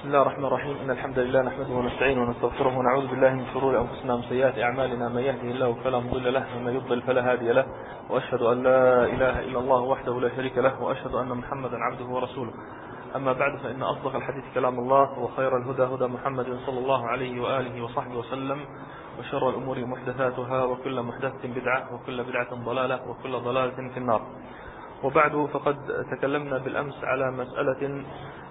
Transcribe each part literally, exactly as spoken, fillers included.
بسم الله الرحمن الرحيم. إن الحمد لله نحمده ونستعينه ونستغفره ونعوذ بالله من شرور أنفسنا ومن سيئات أعمالنا. من يهده الله فلا مضل له ومن يضلل فلا هادي له، وأشهد أن لا إله إلا الله وحده لا شريك له، وأشهد أن محمدا عبده ورسوله. أما بعد، فإن أصدق الحديث كلام الله، وخير الهدى هدى محمد صلى الله عليه وآله وصحبه وسلم، وشر الأمور محدثاتها، وكل محدثة بدعة، وكل بدعة ضلالة، وكل ضلالة في النار. وبعد، فقد تكلمنا بالأمس على مسألة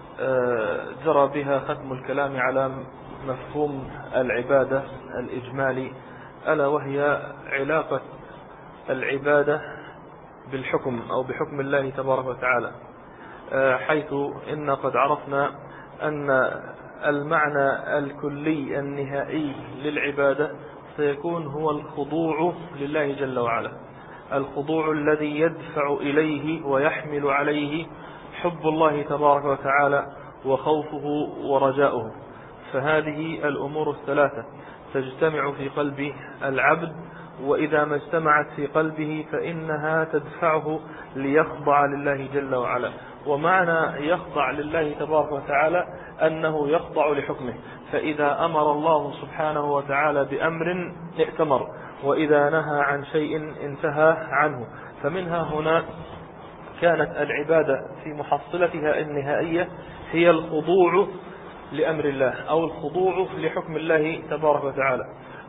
جرى بها ختم الكلام على مفهوم العبادة الإجمالي، ألا وهي علاقة العبادة بالحكم أو بحكم الله تبارك وتعالى، حيث إن قد عرفنا أن المعنى الكلي النهائي للعبادة سيكون هو الخضوع لله جل وعلا، الخضوع الذي يدفع إليه ويحمل عليه حب الله تبارك وتعالى وخوفه ورجاؤه. فهذه الأمور الثلاثة تجتمع في قلب العبد، وإذا ما اجتمعت في قلبه فإنها تدفعه ليخضع لله جل وعلا. ومعنى يخضع لله تبارك وتعالى أنه يخضع لحكمه، فإذا أمر الله سبحانه وتعالى بأمر ائتمر، وإذا نهى عن شيء انتهى عنه. فمنها هنا كانت العبادة في محصلتها النهائية هي الخضوع لأمر الله أو الخضوع لحكم الله تبارك وتعالى.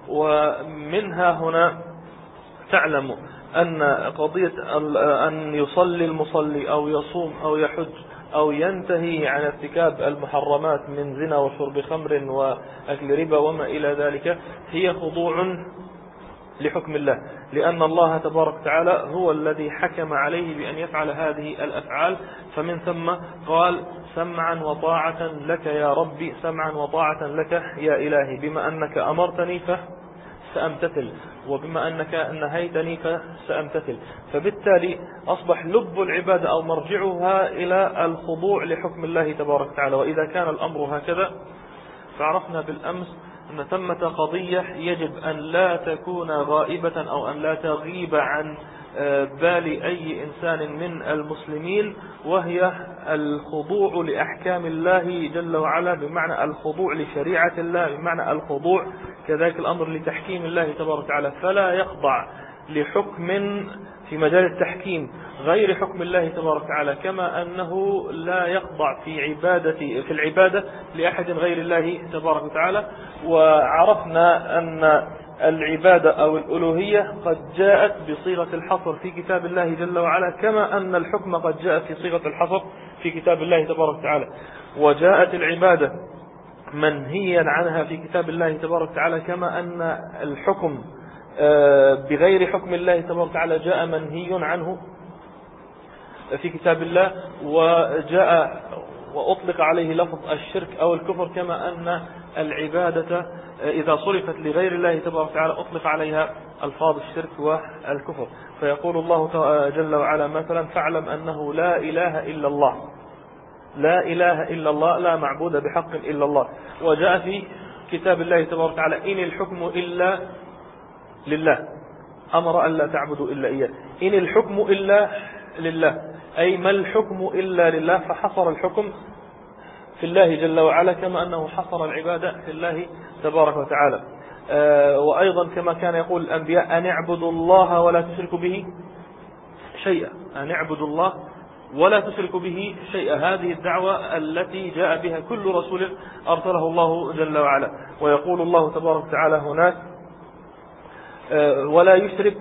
ومنها هنا تعلم أن قضية أن يصلي المصلي أو يصوم أو يحج أو ينتهي عن ارتكاب المحرمات من زنا وشرب خمر وأكل ربا وما إلى ذلك هي خضوع لحكم الله، لأن الله تبارك وتعالى هو الذي حكم عليه بأن يفعل هذه الأفعال. فمن ثم قال: سمعا وطاعة لك يا ربي، سمعا وطاعة لك يا إلهي، بما أنك أمرتني فسأمتثل، وبما أنك نهيتني فسأمتثل. فبالتالي أصبح لب العبادة أو مرجعها إلى الخضوع لحكم الله تبارك وتعالى. وإذا كان الأمر هكذا، فعرفنا بالأمس أن ثمة قضية يجب أن لا تكون غائبة أو أن لا تغيب عن بال أي إنسان من المسلمين، وهي الخضوع لأحكام الله جل وعلا، بمعنى الخضوع لشريعة الله، بمعنى الخضوع كذلك الأمر لتحكيم الله تبارك وتعالى. فلا يخضع لحكم في مجال التحكيم غير حكم الله تبارك وتعالى، كما أنه لا يخضع في عبادة في العبادة لأحد غير الله تبارك وتعالى. وعرفنا أن العبادة أو الألوهية قد جاءت بصيغة الحصر في كتاب الله جل وعلا، كما أن الحكم قد جاء في صيغة الحصر في كتاب الله تبارك وتعالى. وجاءت العبادة منهيا عنها في كتاب الله تبارك وتعالى، كما أن الحكم بغير حكم الله تبارك وتعالى جاء منهي عنه في كتاب الله، وجاء وأطلق عليه لفظ الشرك أو الكفر، كما أن العبادة إذا صرفت لغير الله تبارك وتعالى أطلق عليها ألفاظ الشرك والكفر. فيقول الله جل وعلا مثلا: فاعلم أنه لا إله إلا الله، لا إله إلا الله، لا معبود بحق إلا الله. وجاء في كتاب الله تبارك وتعالى: إن الحكم إلا لله، أمر أن لا تعبدوا إلا إياه. إن الحكم إلا لله، أي ما الحكم إلا لله، فحصر الحكم في الله جل وعلا، كما أنه حصر العبادة في الله تبارك وتعالى. آه وأيضا كما كان يقول الأنبياء: أن اعبدوا الله ولا تشركوا به شيئا، أن اعبدوا الله ولا تشركوا به شيئا. هذه الدعوة التي جاء بها كل رسول أرسله الله جل وعلا. ويقول الله تبارك وتعالى هناك: آه ولا يشرك.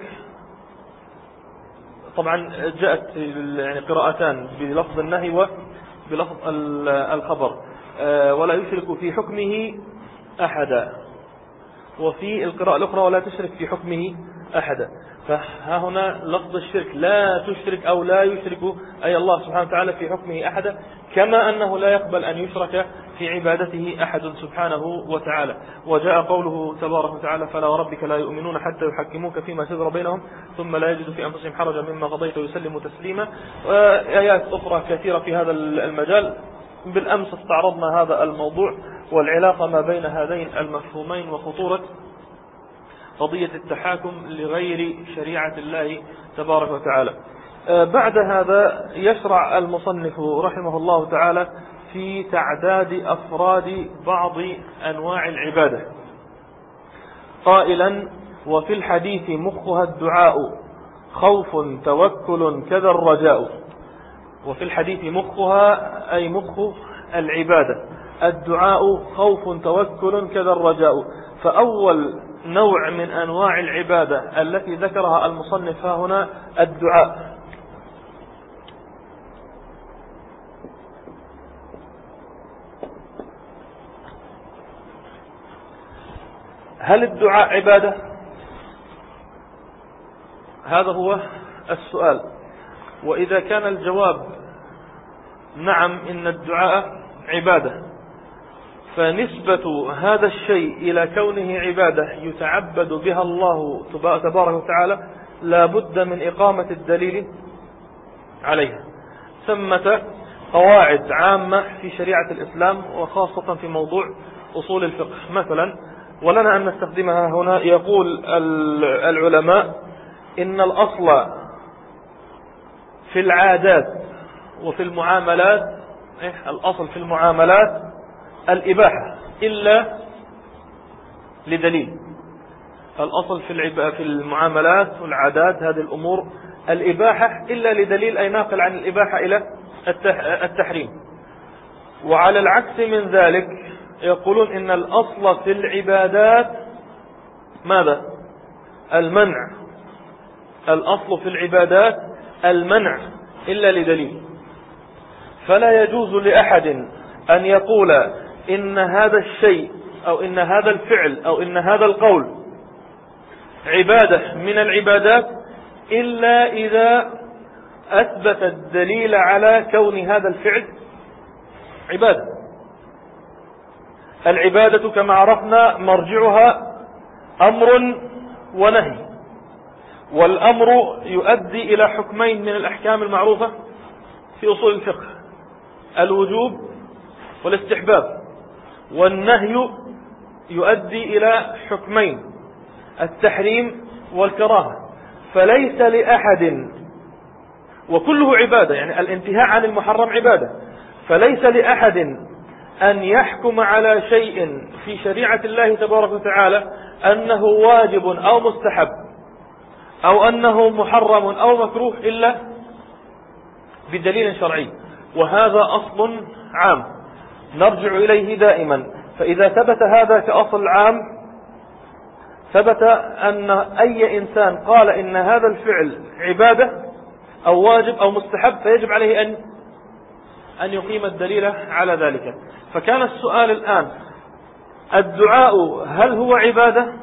طبعا جاءت يعني قراءتان بلفظ النهي وبلفظ الخبر. ولا يشرك في حكمه أحدا، وفي القراءة الأخرى: ولا تشرك في حكمه أحدا. فها هنا لفظ الشرك، لا تشرك أو لا يشرك أي الله سبحانه وتعالى في حكمه أحدا، كما أنه لا يقبل أن يشرك في عبادته أحد سبحانه وتعالى. وجاء قوله تبارك وتعالى: فلا وربك لا يؤمنون حتى يحكموك فيما شجر بينهم ثم لا يجدوا في أنفسهم حرجا مما قضيت ويسلموا تسليما. وآيات أخرى كثيرة في هذا المجال. بالأمس استعرضنا هذا الموضوع والعلاقة ما بين هذين المفهومين وخطورة قضية التحاكم لغير شريعة الله تبارك وتعالى. بعد هذا يشرع المصنف رحمه الله تعالى في تعداد أفراد بعض أنواع العبادة قائلا: وفي الحديث مخها الدعاء خوف توكل كذا الرجاء. وفي الحديث مخها أي مخ العبادة، الدعاء خوف توكل كذا الرجاء. فأول نوع من أنواع العبادة التي ذكرها المصنف ها هنا الدعاء. هل الدعاء عبادة؟ هذا هو السؤال. وإذا كان الجواب نعم إن الدعاء عبادة، فنسبة هذا الشيء إلى كونه عبادة يتعبد بها الله تبارك وتعالى لا بد من إقامة الدليل عليها. ثمة قواعد عامة في شريعة الإسلام وخاصة في موضوع أصول الفقه مثلا، ولنا أن نستخدمها هنا. يقول العلماء إن الأصل في العادات وفي المعاملات، الأصل في المعاملات الإباحة إلا لدليل. الأصل في المعاملات والعادات هذه الأمور الإباحة إلا لدليل أي ناقل عن الإباحة إلى التحريم. وعلى العكس من ذلك يقولون إن الأصل في العبادات ماذا؟ المنع. الأصل في العبادات المنع إلا لدليل. فلا يجوز لأحد أن يقول إن هذا الشيء أو إن هذا الفعل أو إن هذا القول عبادة من العبادات إلا إذا أثبت الدليل على كون هذا الفعل عبادة. العبادة كما عرفنا مرجعها أمر ونهي، والأمر يؤدي إلى حكمين من الأحكام المعروفة في أصول الفقه: الوجوب والاستحباب. والنهي يؤدي إلى حكمين: التحريم والكراهة. فليس لأحد، وكله عبادة، يعني الانتهاء عن المحرم عبادة، فليس لأحد أن يحكم على شيء في شريعة الله تبارك وتعالى أنه واجب أو مستحب أو أنه محرم أو مكروه إلا بدليل شرعي. وهذا أصل عام نرجع إليه دائما. فإذا ثبت هذا كأصل عام، ثبت أن أي إنسان قال إن هذا الفعل عبادة أو واجب أو مستحب فيجب عليه أن أن يقيم الدليل على ذلك. فكان السؤال الآن: الدعاء هل هو عبادة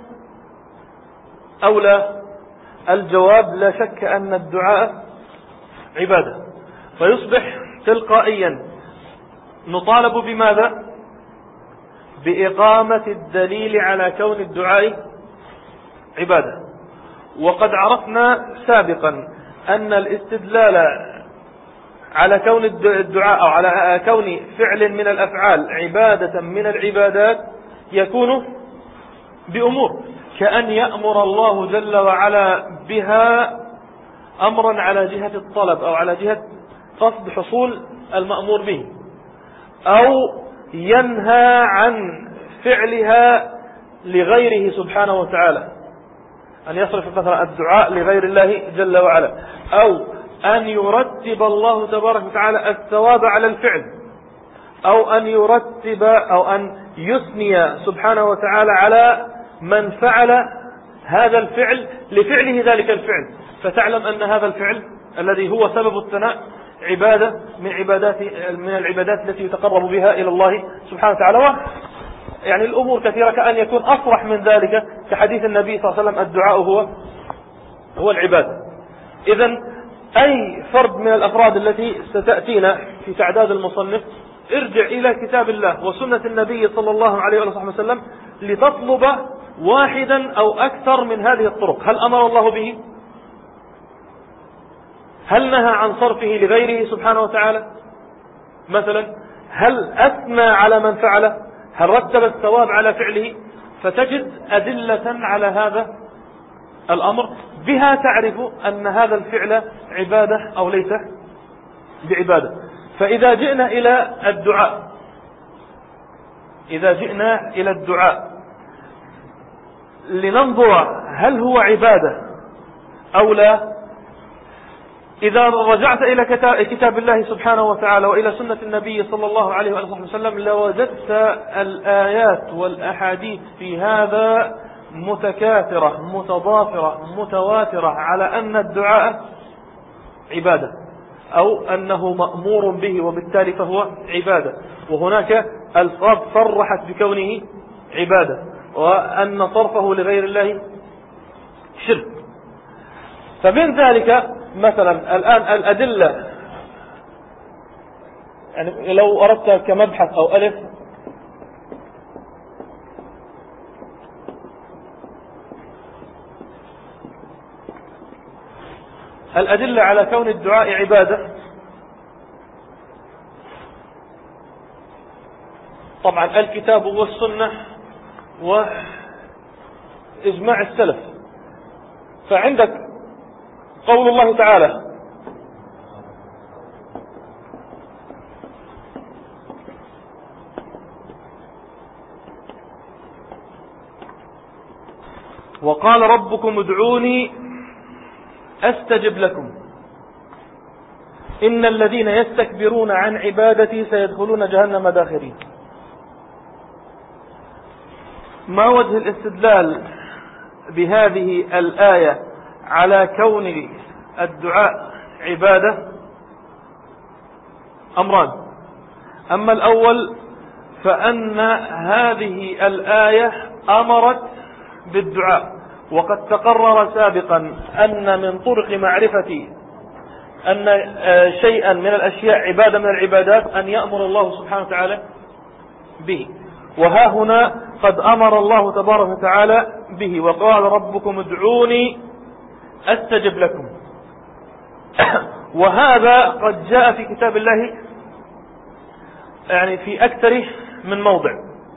أو لا؟ الجواب: لا شك أن الدعاء عبادة. فيصبح تلقائيا نطالب بماذا؟ بإقامة الدليل على كون الدعاء عبادة. وقد عرفنا سابقا أن الاستدلال على كون الدعاء أو على كون فعل من الأفعال عبادة من العبادات يكون بأمور، كأن يأمر الله جل وعلا بها أمرا على جهة الطلب أو على جهة قصد حصول المأمور به، أو ينهى عن فعلها لغيره سبحانه وتعالى، أن يصرف مثلا الدعاء لغير الله جل وعلا، أو أن يرتب الله تبارك وتعالى الثواب على الفعل، أو أن يرتب أو أن يثني سبحانه وتعالى على من فعل هذا الفعل لفعله ذلك الفعل، فتعلم أن هذا الفعل الذي هو سبب الثناء عبادة من عبادات من العبادات التي يتقرب بها إلى الله سبحانه وتعالى. يعني الأمور كثيرة، كأن يكون أصرح من ذلك كحديث النبي صلى الله عليه وسلم: الدعاء هو هو العبادة. إذن أي فرد من الأفراد التي ستأتينا في تعداد المصنف ارجع إلى كتاب الله وسنة النبي صلى الله عليه وسلم لتطلب واحدا أو أكثر من هذه الطرق. هل أمر الله به؟ هل نهى عن صرفه لغيره سبحانه وتعالى مثلا؟ هل أثنى على من فعله؟ هل رتب الثواب على فعله؟ فتجد أدلة على هذا الأمر بها تعرف أن هذا الفعل عبادة أو ليس بعبادة. فإذا جئنا إلى الدعاء إذا جئنا إلى الدعاء لننظر هل هو عبادة أو لا، إذا رجعت إلى كتاب الله سبحانه وتعالى وإلى سنة النبي صلى الله عليه وسلم لوجدت الآيات والأحاديث في هذا متكاثرة متضافرة متواترة على أن الدعاء عبادة أو أنه مأمور به وبالتالي فهو عبادة، وهناك الفاظ صرحت بكونه عبادة وأن صرفه لغير الله شرك. فمن ذلك مثلا الآن الأدلة، يعني لو أردت كمبحث أو ألف الأدلة على كون الدعاء عبادة، طبعا الكتاب والسنة وإجماع السلف. فعندك قول الله تعالى وقال ربكم ادعوني أستجب لكم إن الذين يستكبرون عن عبادتي سيدخلون جهنم داخرين. ما وجه الاستدلال بهذه الآية على كون الدعاء عبادة؟ أمران. أما الأول فأن هذه الآية أمرت بالدعاء، وقد تقرر سابقا أن من طرق معرفة أن شيئا من الأشياء عبادة من العبادات أن يأمر الله سبحانه وتعالى به، وها هنا قد أمر الله تبارك وتعالى به وقال ربكم ادعوني أستجب لكم. وهذا قد جاء في كتاب الله يعني في أكثر من موضع.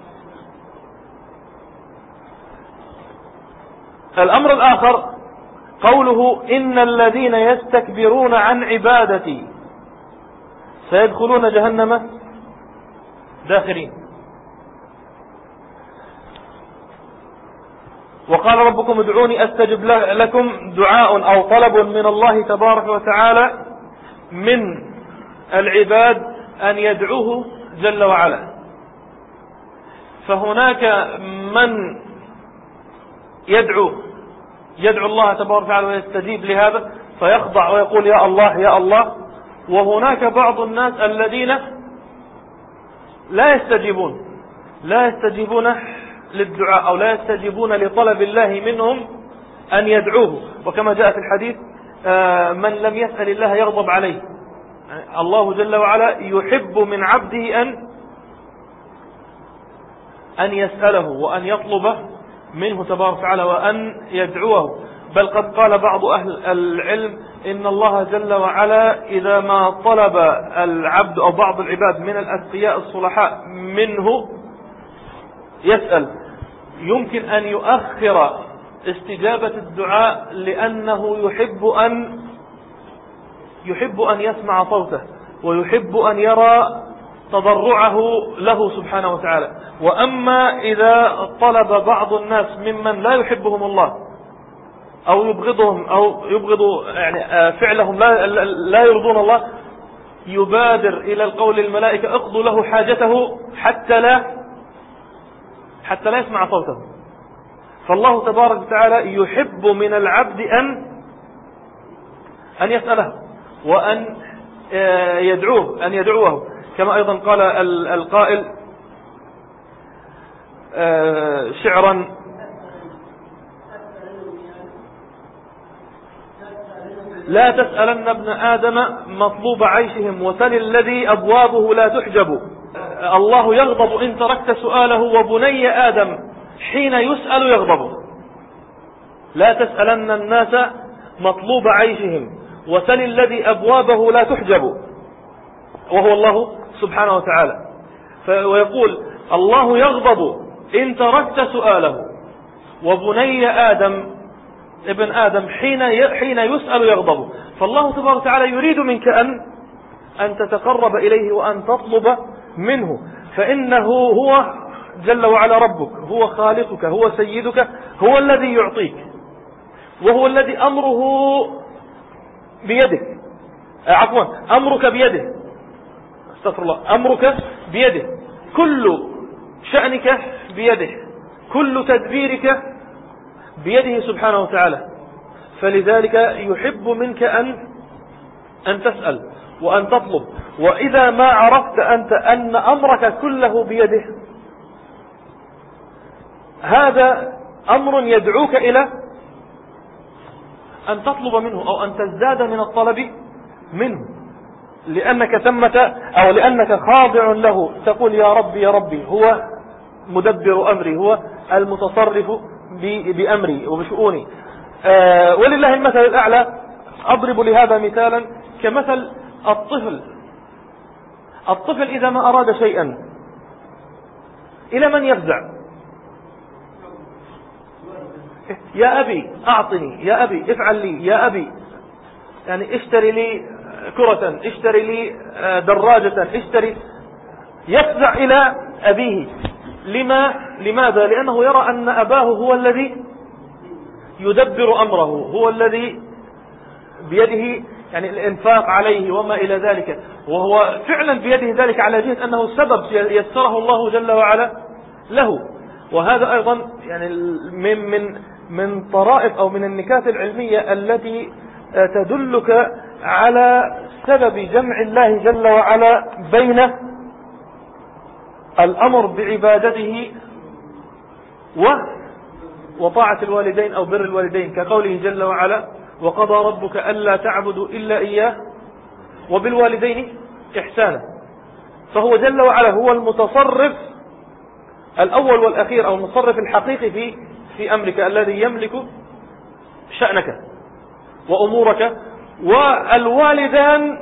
الأمر الآخر قوله إن الذين يستكبرون عن عبادتي سيدخلون جهنم داخرين. وقال ربكم ادعوني أستجب لكم دعاء أو طلب من الله تبارك وتعالى من العباد أن يدعوه جل وعلا. فهناك من يدعو يدعو الله تبارك وتعالى ويستجيب لهذا فيخضع ويقول يا الله يا الله، وهناك بعض الناس الذين لا يستجيبون لا يستجيبون للدعاء أو لا يستجيبون لطلب الله منهم أن يدعوه. وكما جاء في الحديث من لم يسأل الله يغضب عليه. الله جل وعلا يحب من عبده أن أن يسأله وأن يطلب منه تبارك وتعالى وأن يدعوه. بل قد قال بعض أهل العلم إن الله جل وعلا إذا ما طلب العبد أو بعض العباد من الأتقياء الصلحاء منه يسأل يمكن أن يؤخر استجابة الدعاء لأنه يحب أن يحب أن يسمع صوته ويحب أن يرى تضرعه له سبحانه وتعالى. وأما إذا طلب بعض الناس ممن لا يحبهم الله أو يبغضهم أو يبغض يعني فعلهم لا, لا يرضون الله يبادر إلى القول الملائكة اقضوا له حاجته حتى لا حتى لا يسمع صوته. فالله تبارك وتعالى يحب من العبد أن أن يسأله وأن يدعوه أن يدعوه. كما أيضا قال القائل شعرا لا تسألن ابن آدم مطلوب عيشهم وسل الذي أبوابه لا تحجب. الله يغضب إن تركت سؤاله وبني آدم حين يسأل يغضب. لا تسألن الناس مطلوب عيشهم وسل الذي أبوابه لا تحجب وهو الله سبحانه وتعالى. ويقول الله يغضب إن تركت سؤاله وبني آدم ابن آدم حين حين يسأل يغضب. فالله تبارك وتعالى يريد منك أن أن تتقرب إليه وأن تطلب منه، فإنه هو جل وعلا ربك، هو خالقك، هو سيدك، هو الذي يعطيك، وهو الذي أمره بيدك، عفوا أمرك بيده، استغفر الله، أمرك بيده، كل شأنك بيده، كل تدبيرك بيده سبحانه وتعالى. فلذلك يحب منك أن أن تسأل وأن تطلب. وإذا ما عرفت أنت أن أمرك كله بيده، هذا أمر يدعوك إلى أن تطلب منه أو أن تزداد من الطلب منه، لأنك ثمة أو لأنك خاضع له، تقول يا ربي يا ربي، هو مدبر أمري، هو المتصرف بأمري وبشؤوني. آه ولله المثل الأعلى. أضرب لهذا مثالا كمثل الطفل. الطفل إذا ما أراد شيئا إلى من يفزع؟ يا أبي أعطني، يا أبي افعل لي، يا أبي يعني اشتري لي كرة، اشتري لي دراجة، اشتري. يفزع إلى أبيه. لما؟ لماذا؟ لأنه يرى أن أباه هو الذي يدبر أمره، هو الذي بيده يعني الإنفاق عليه وما إلى ذلك، وهو فعلا بيده ذلك على جهة أنه سبب يسره الله جل وعلا له. وهذا أيضا يعني من من من طرائف أو من النكات العلمية التي تدلك على سبب جمع الله جل وعلا بين الأمر بعبادته وطاعة الوالدين أو بر الوالدين، كقوله جل وعلا وقضى ربك ألا تعبدوا إلا إياه وبالوالدين إحسانا. فهو جل وعلا هو المتصرف الأول والأخير أو المتصرف الحقيقي في في أمرك، الذي يملك شأنك وأمورك، والوالدان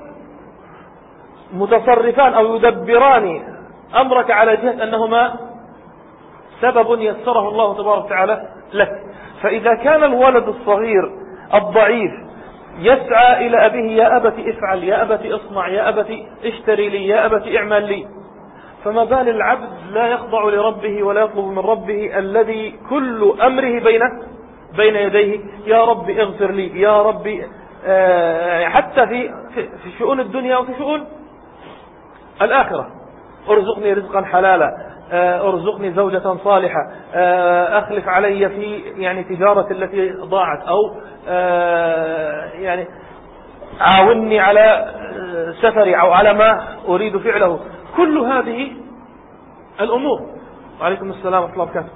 متصرفان أو يدبران أمرك على جهة أنهما سبب يسره الله تبارك وتعالى لك. فإذا كان الولد الصغير الضعيف يسعى إلى أبيه يا أبت افعل، يا أبت اصنع، يا أبت اشتري لي، يا أبت اعمل لي، فما بال العبد لا يخضع لربه ولا يطلب من ربه الذي كل أمره بين بين يديه، يا رب اغفر لي، يا رب آه حتى في في شؤون الدنيا وفي شؤون الآخرة، ارزقني رزقا حلالا، آه ارزقني زوجة صالحة، آه اخلف علي في يعني تجارة التي ضاعت، او آه يعني عاوني على سفري او على ما اريد فعله. كل هذه الامور. وعليكم السلام ورحمة الله وبركاته.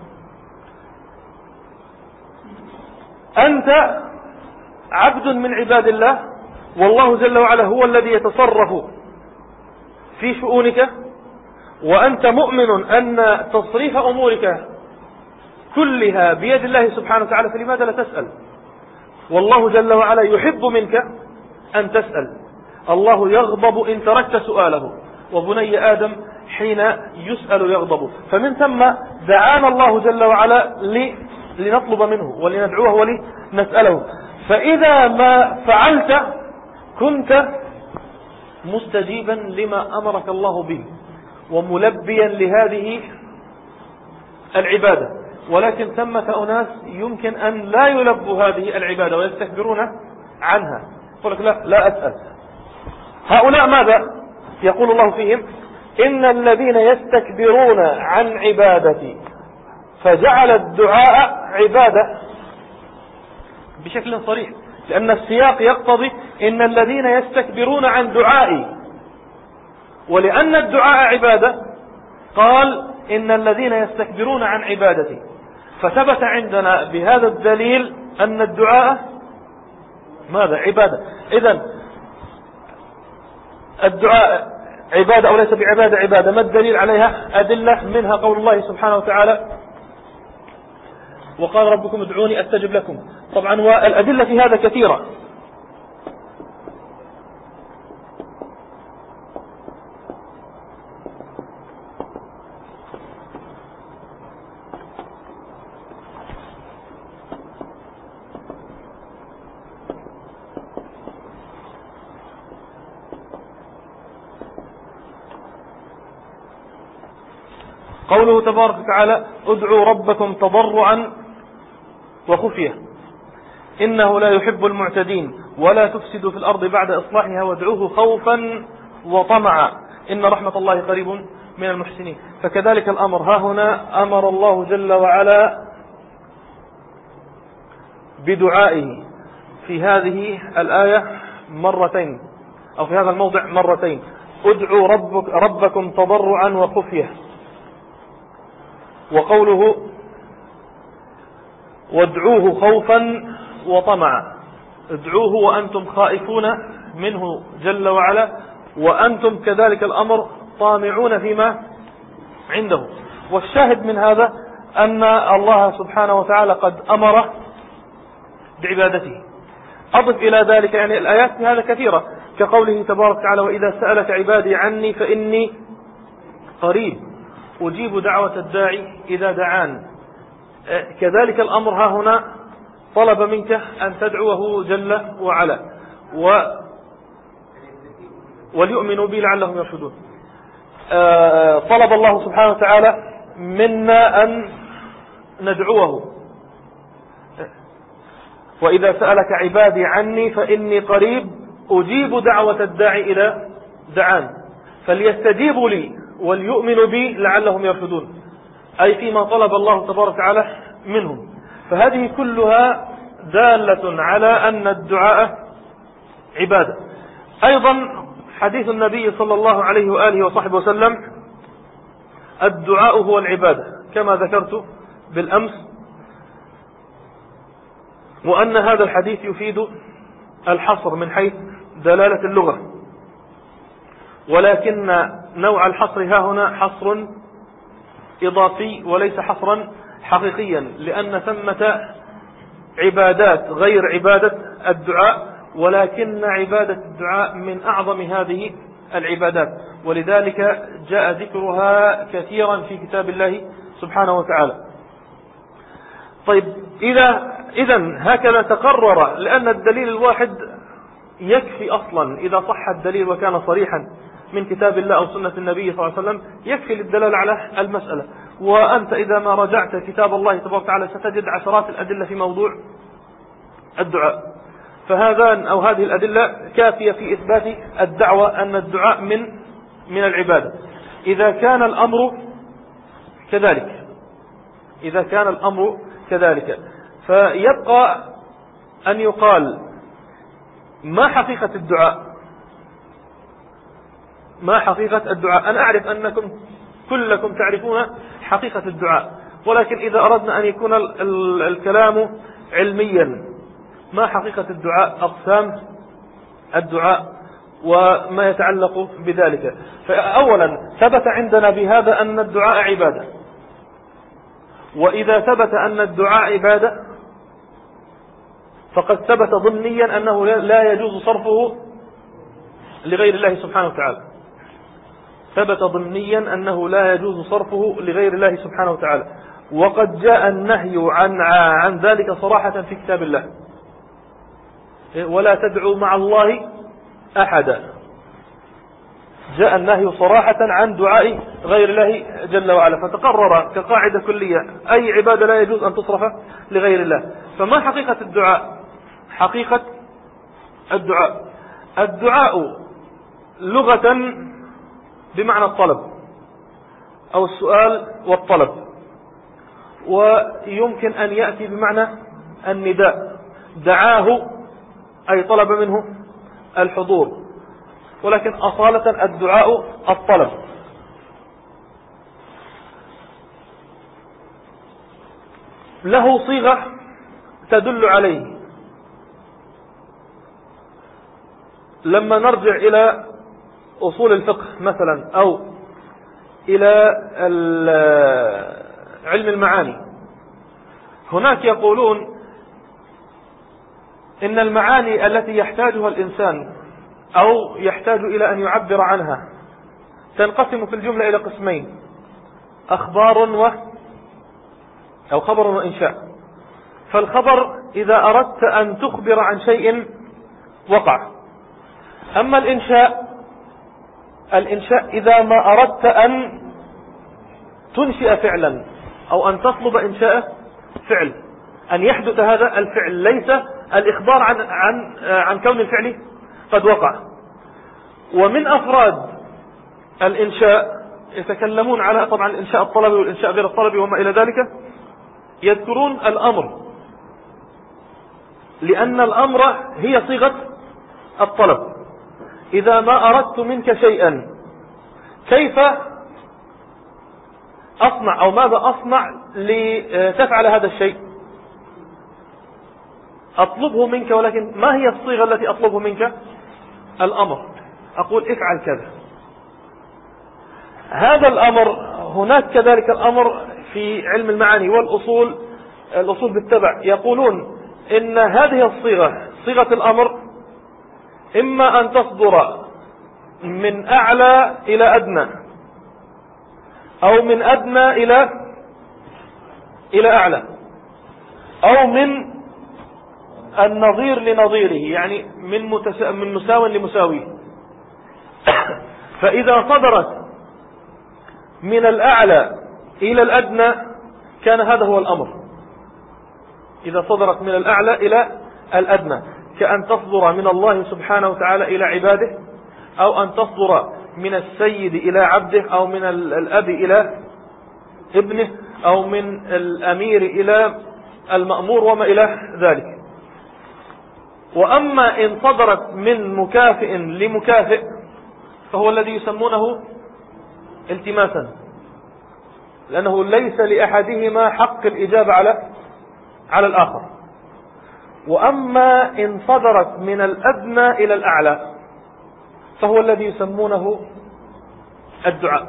انت عبد من عباد الله، والله جل وعلا هو الذي يتصرف في شؤونك، وأنت مؤمن أن تصريف أمورك كلها بيد الله سبحانه وتعالى، فلماذا لا تسأل؟ والله جل وعلا يحب منك أن تسأل. الله يغضب إن تركت سؤاله، وبني آدم حين يسأل يغضب. فمن ثم دعانا الله جل وعلا لنطلب منه ولندعوه ولنسأله. فإذا ما فعلت كنت مستجيبا لما أمرك الله به وملبيا لهذه العبادة. ولكن ثمة أناس يمكن أن لا يلبوا هذه العبادة ويستكبرون عنها، يقول لك لا لا أسأل. هؤلاء ماذا يقول الله فيهم؟ إن الذين يستكبرون عن عبادتي فجعل الدعاء عبادة بشكل صريح، لأن السياق يقتضي إن الذين يستكبرون عن دعائي، ولأن الدعاء عبادة قال إن الذين يستكبرون عن عبادتي. فثبت عندنا بهذا الدليل أن الدعاء ماذا؟ عبادة. إذن الدعاء عبادة أو ليس بعبادة؟ عبادة. ما الدليل عليها؟ أدلة، منها قول الله سبحانه وتعالى وقال ربكم ادعوني أستجب لكم. طبعا والأدلة في هذا كثيرة. قوله تبارك وتعالى ادعوا ربكم تضرعا وخفية إنه لا يحب المعتدين ولا تفسدوا في الأرض بعد إصلاحها وادعوه خوفا وطمعا إن رحمة الله قريب من المحسنين. فكذلك الأمر ها هنا أمر الله جل وعلا بدعائه في هذه الآية مرتين أو في هذا الموضع مرتين. ادعوا ربك ربكم تضرعا وخفية، وقوله وادعوه خوفا وطمعا، ادعوه وأنتم خائفون منه جل وعلا، وأنتم كذلك الأمر طامعون فيما عنده. والشاهد من هذا أن الله سبحانه وتعالى قد أمر بعبادته. أضف إلى ذلك يعني الآيات في هذا كثيرة، كقوله تبارك وتعالى وإذا سألك عبادي عني فإني قريب أجيب دعوة الداعي إذا دعان. كذلك الأمر ها هنا طلب منك أن تدعوه جل وعلا و وليؤمنوا بي لعلهم يرشدون. طلب الله سبحانه وتعالى منا أن ندعوه. وإذا سألك عبادي عني فإني قريب أجيب دعوة الداعي إذا دعان فليستجيبوا لي وليؤمنوا بي لعلهم يرشدون، أي فيما طلب الله تبارك وتعالى منهم. فهذه كلها دالة على أن الدعاء عبادة. أيضا حديث النبي صلى الله عليه وآله وصحبه وسلم الدعاء هو العبادة كما ذكرت بالأمس، وأن هذا الحديث يفيد الحصر من حيث دلالة اللغة، ولكن نوع الحصر ها هنا حصر إضافي وليس حصرا حقيقيا، لأن ثمة عبادات غير عبادة الدعاء، ولكن عبادة الدعاء من أعظم هذه العبادات، ولذلك جاء ذكرها كثيرا في كتاب الله سبحانه وتعالى. طيب إذا إذن هكذا تقرر، لأن الدليل الواحد يكفي أصلا إذا صح الدليل وكان صريحا من كتاب الله أو سنة النبي صلى الله عليه وسلم يكفي للدلالة على المسألة. وأنت إذا ما رجعت كتاب الله تبارك وتعالى ستجد عشرات الأدلة في موضوع الدعاء، فهذا أو هذه الأدلة كافية في إثبات الدعوة أن الدعاء من من العبادة. إذا كان الأمر كذلك إذا كان الأمر كذلك فيبقى أن يقال ما حقيقة الدعاء ما حقيقة الدعاء أنا أعرف أنكم كلكم تعرفون حقيقة الدعاء، ولكن إذا أردنا أن يكون ال ال الكلام علميا ما حقيقة الدعاء، أقسام الدعاء وما يتعلق بذلك. فأولا ثبت عندنا بهذا أن الدعاء عبادة، وإذا ثبت أن الدعاء عبادة فقد ثبت ضمنيا أنه لا يجوز صرفه لغير الله سبحانه وتعالى. ثبت ضمنيا أنه لا يجوز صرفه لغير الله سبحانه وتعالى، وقد جاء النهي عن عن ذلك صراحة في كتاب الله ولا تدعوا مع الله أحدا. جاء النهي صراحة عن دعاء غير الله جل وعلا، فتقرر كقاعدة كلية أي عبادة لا يجوز أن تصرف لغير الله. فما حقيقة الدعاء؟ حقيقة الدعاء الدعاء لغة بمعنى الطلب أو السؤال والطلب، ويمكن أن يأتي بمعنى النداء، دعاه أي طلب منه الحضور، ولكن أصالة الدعاء الطلب. له صيغة تدل عليه. لما نرجع إلى أصول الفقه مثلا أو إلى علم المعاني، هناك يقولون إن المعاني التي يحتاجها الإنسان أو يحتاج إلى أن يعبر عنها تنقسم في الجملة إلى قسمين: أخبار و أو خبر وإنشاء. فالخبر إذا أردت أن تخبر عن شيء وقع، أما الإنشاء الإنشاء إذا ما أردت أن تنشئ فعلا أو أن تطلب إنشاء فعل، أن يحدث هذا الفعل، ليس الإخبار عن عن عن كون الفعل قد وقع. ومن أفراد الإنشاء يتكلمون على طبعا الإنشاء الطلبي والإنشاء غير الطلبي وما إلى ذلك، يذكرون الأمر، لأن الأمر هي صيغة الطلب. إذا ما أردت منك شيئا كيف أصنع أو ماذا أصنع لتفعل هذا الشيء؟ أطلبه منك، ولكن ما هي الصيغة التي أطلبه منك؟ الأمر، أقول افعل كذا. هذا الأمر هناك كذلك الأمر في علم المعاني والأصول، الأصول بالتبع يقولون إن هذه الصيغة صيغة الأمر إما أن تصدر من أعلى إلى أدنى، أو من أدنى إلى إلى أعلى، أو من النظير لنظيره، يعني من متسا... من مساو لمساويه. فإذا صدرت من الأعلى إلى الأدنى كان هذا هو الأمر. إذا صدرت من الأعلى إلى الأدنى، كأن تصدر من الله سبحانه وتعالى إلى عباده، أو أن تصدر من السيد إلى عبده، أو من الأب إلى ابنه، أو من الأمير إلى المأمور وما إلى ذلك. وأما إن صدرت من مكافئ لمكافئ فهو الذي يسمونه التماسا، لأنه ليس لأحدهما حق الإجابة على على الآخر. وأما إن صدرت من الأدنى إلى الأعلى فهو الذي يسمونه الدعاء.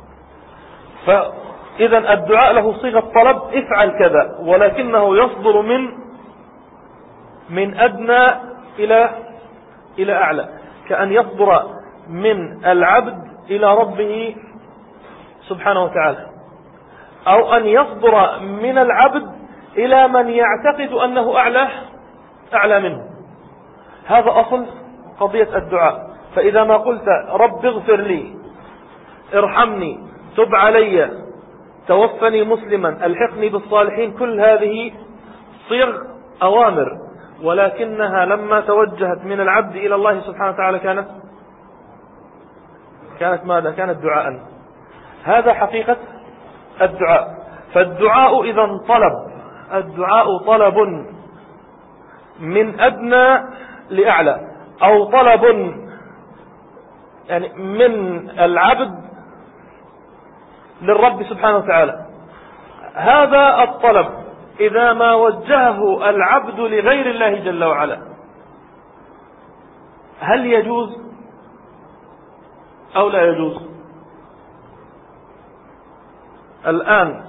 فإذا الدعاء له صيغة طلب، افعل كذا، ولكنه يصدر من من أدنى إلى إلى أعلى، كأن يصدر من العبد إلى ربه سبحانه وتعالى، أو أن يصدر من العبد إلى من يعتقد أنه أعلى أعلى منه. هذا أصل قضية الدعاء. فإذا ما قلت رب اغفر لي، ارحمني، تب علي، توفني مسلما، الحقني بالصالحين، كل هذه صيغ أوامر، ولكنها لما توجهت من العبد إلى الله سبحانه وتعالى كانت كانت ماذا؟ كانت دعاء. هذا حقيقة الدعاء. فالدعاء إذا طلب، الدعاء طلب من أدنى لأعلى، أو طلب يعني من العبد للرب سبحانه وتعالى. هذا الطلب إذا ما وجهه العبد لغير الله جل وعلا هل يجوز أو لا يجوز؟ الآن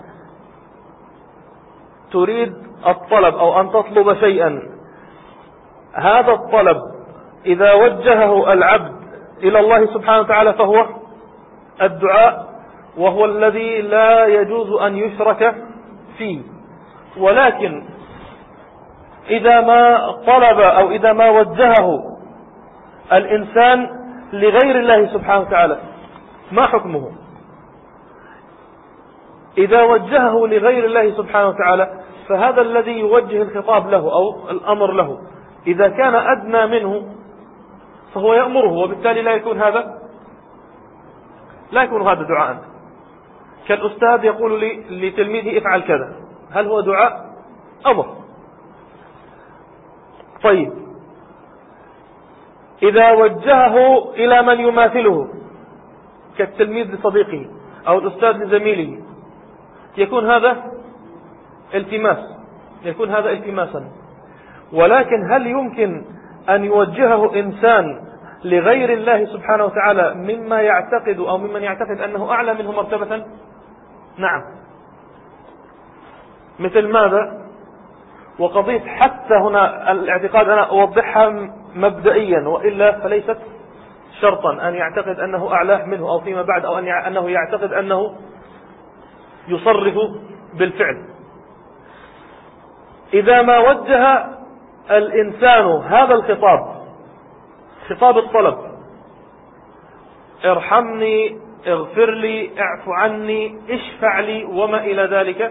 تريد الطلب أو أن تطلب شيئا، هذا الطلب إذا وجهه العبد إلى الله سبحانه وتعالى فهو الدعاء، وهو الذي لا يجوز أن يشرك فيه. ولكن إذا ما طلب أو إذا ما وجهه الإنسان لغير الله سبحانه وتعالى ما حكمه؟ إذا وجهه لغير الله سبحانه وتعالى فهذا الذي يوجه الخطاب له أو الأمر له إذا كان أدنى منه فهو يأمره، وبالتالي لا يكون هذا لا يكون هذا دعاء. كالأستاذ يقول لي لتلميذه افعل كذا، هل هو دعاء؟ أمر. طيب إذا وجهه إلى من يماثله كالتلميذ لصديقه أو الأستاذ لزميله يكون هذا التماس، يكون هذا التماسا. ولكن هل يمكن أن يوجهه إنسان لغير الله سبحانه وتعالى مما يعتقد أو ممن يعتقد أنه أعلى منه مرتبة؟ نعم. مثل ماذا؟ وقضية حتى هنا الاعتقاد أنا أوضحها مبدئيا، وإلا فليست شرطا أن يعتقد أنه أعلى منه أو فيما بعد، أو أنه يعتقد أنه يصرف بالفعل. إذا ما وجه الإنسان هذا الخطاب، خطاب الطلب، ارحمني، اغفر لي، اعف عني، اشفع لي، وما إلى ذلك،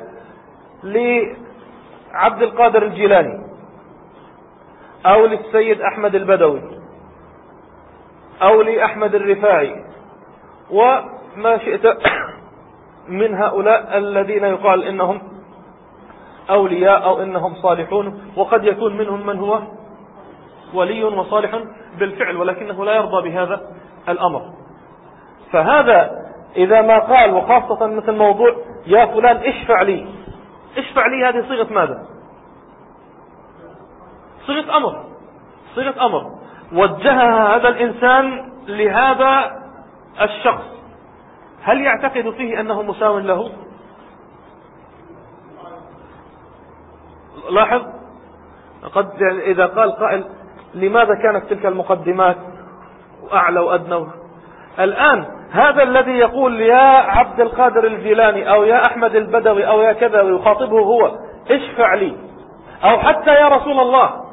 لعبد القادر الجيلاني أو للسيد أحمد البدوي أو لأحمد الرفاعي وما شئت من هؤلاء الذين يقال إنهم أولياء أو إنهم صالحون، وقد يكون منهم من هو ولي وصالح بالفعل ولكنه لا يرضى بهذا الأمر. فهذا إذا ما قال، وخاصة مثل موضوع يا فلان اشفع لي، اشفع لي، هذه صيغة ماذا؟ صيغة أمر، صيغة أمر وجهها هذا الإنسان لهذا الشخص، هل يعتقد فيه أنه مساو له؟ لاحظ، قد إذا قال قائل لماذا كانت تلك المقدمات وأعلى وأدنى؟ الآن هذا الذي يقول يا عبد القادر الجيلاني أو يا أحمد البدوي أو يا كذا ويخاطبه هو اشفع لي، أو حتى يا رسول الله،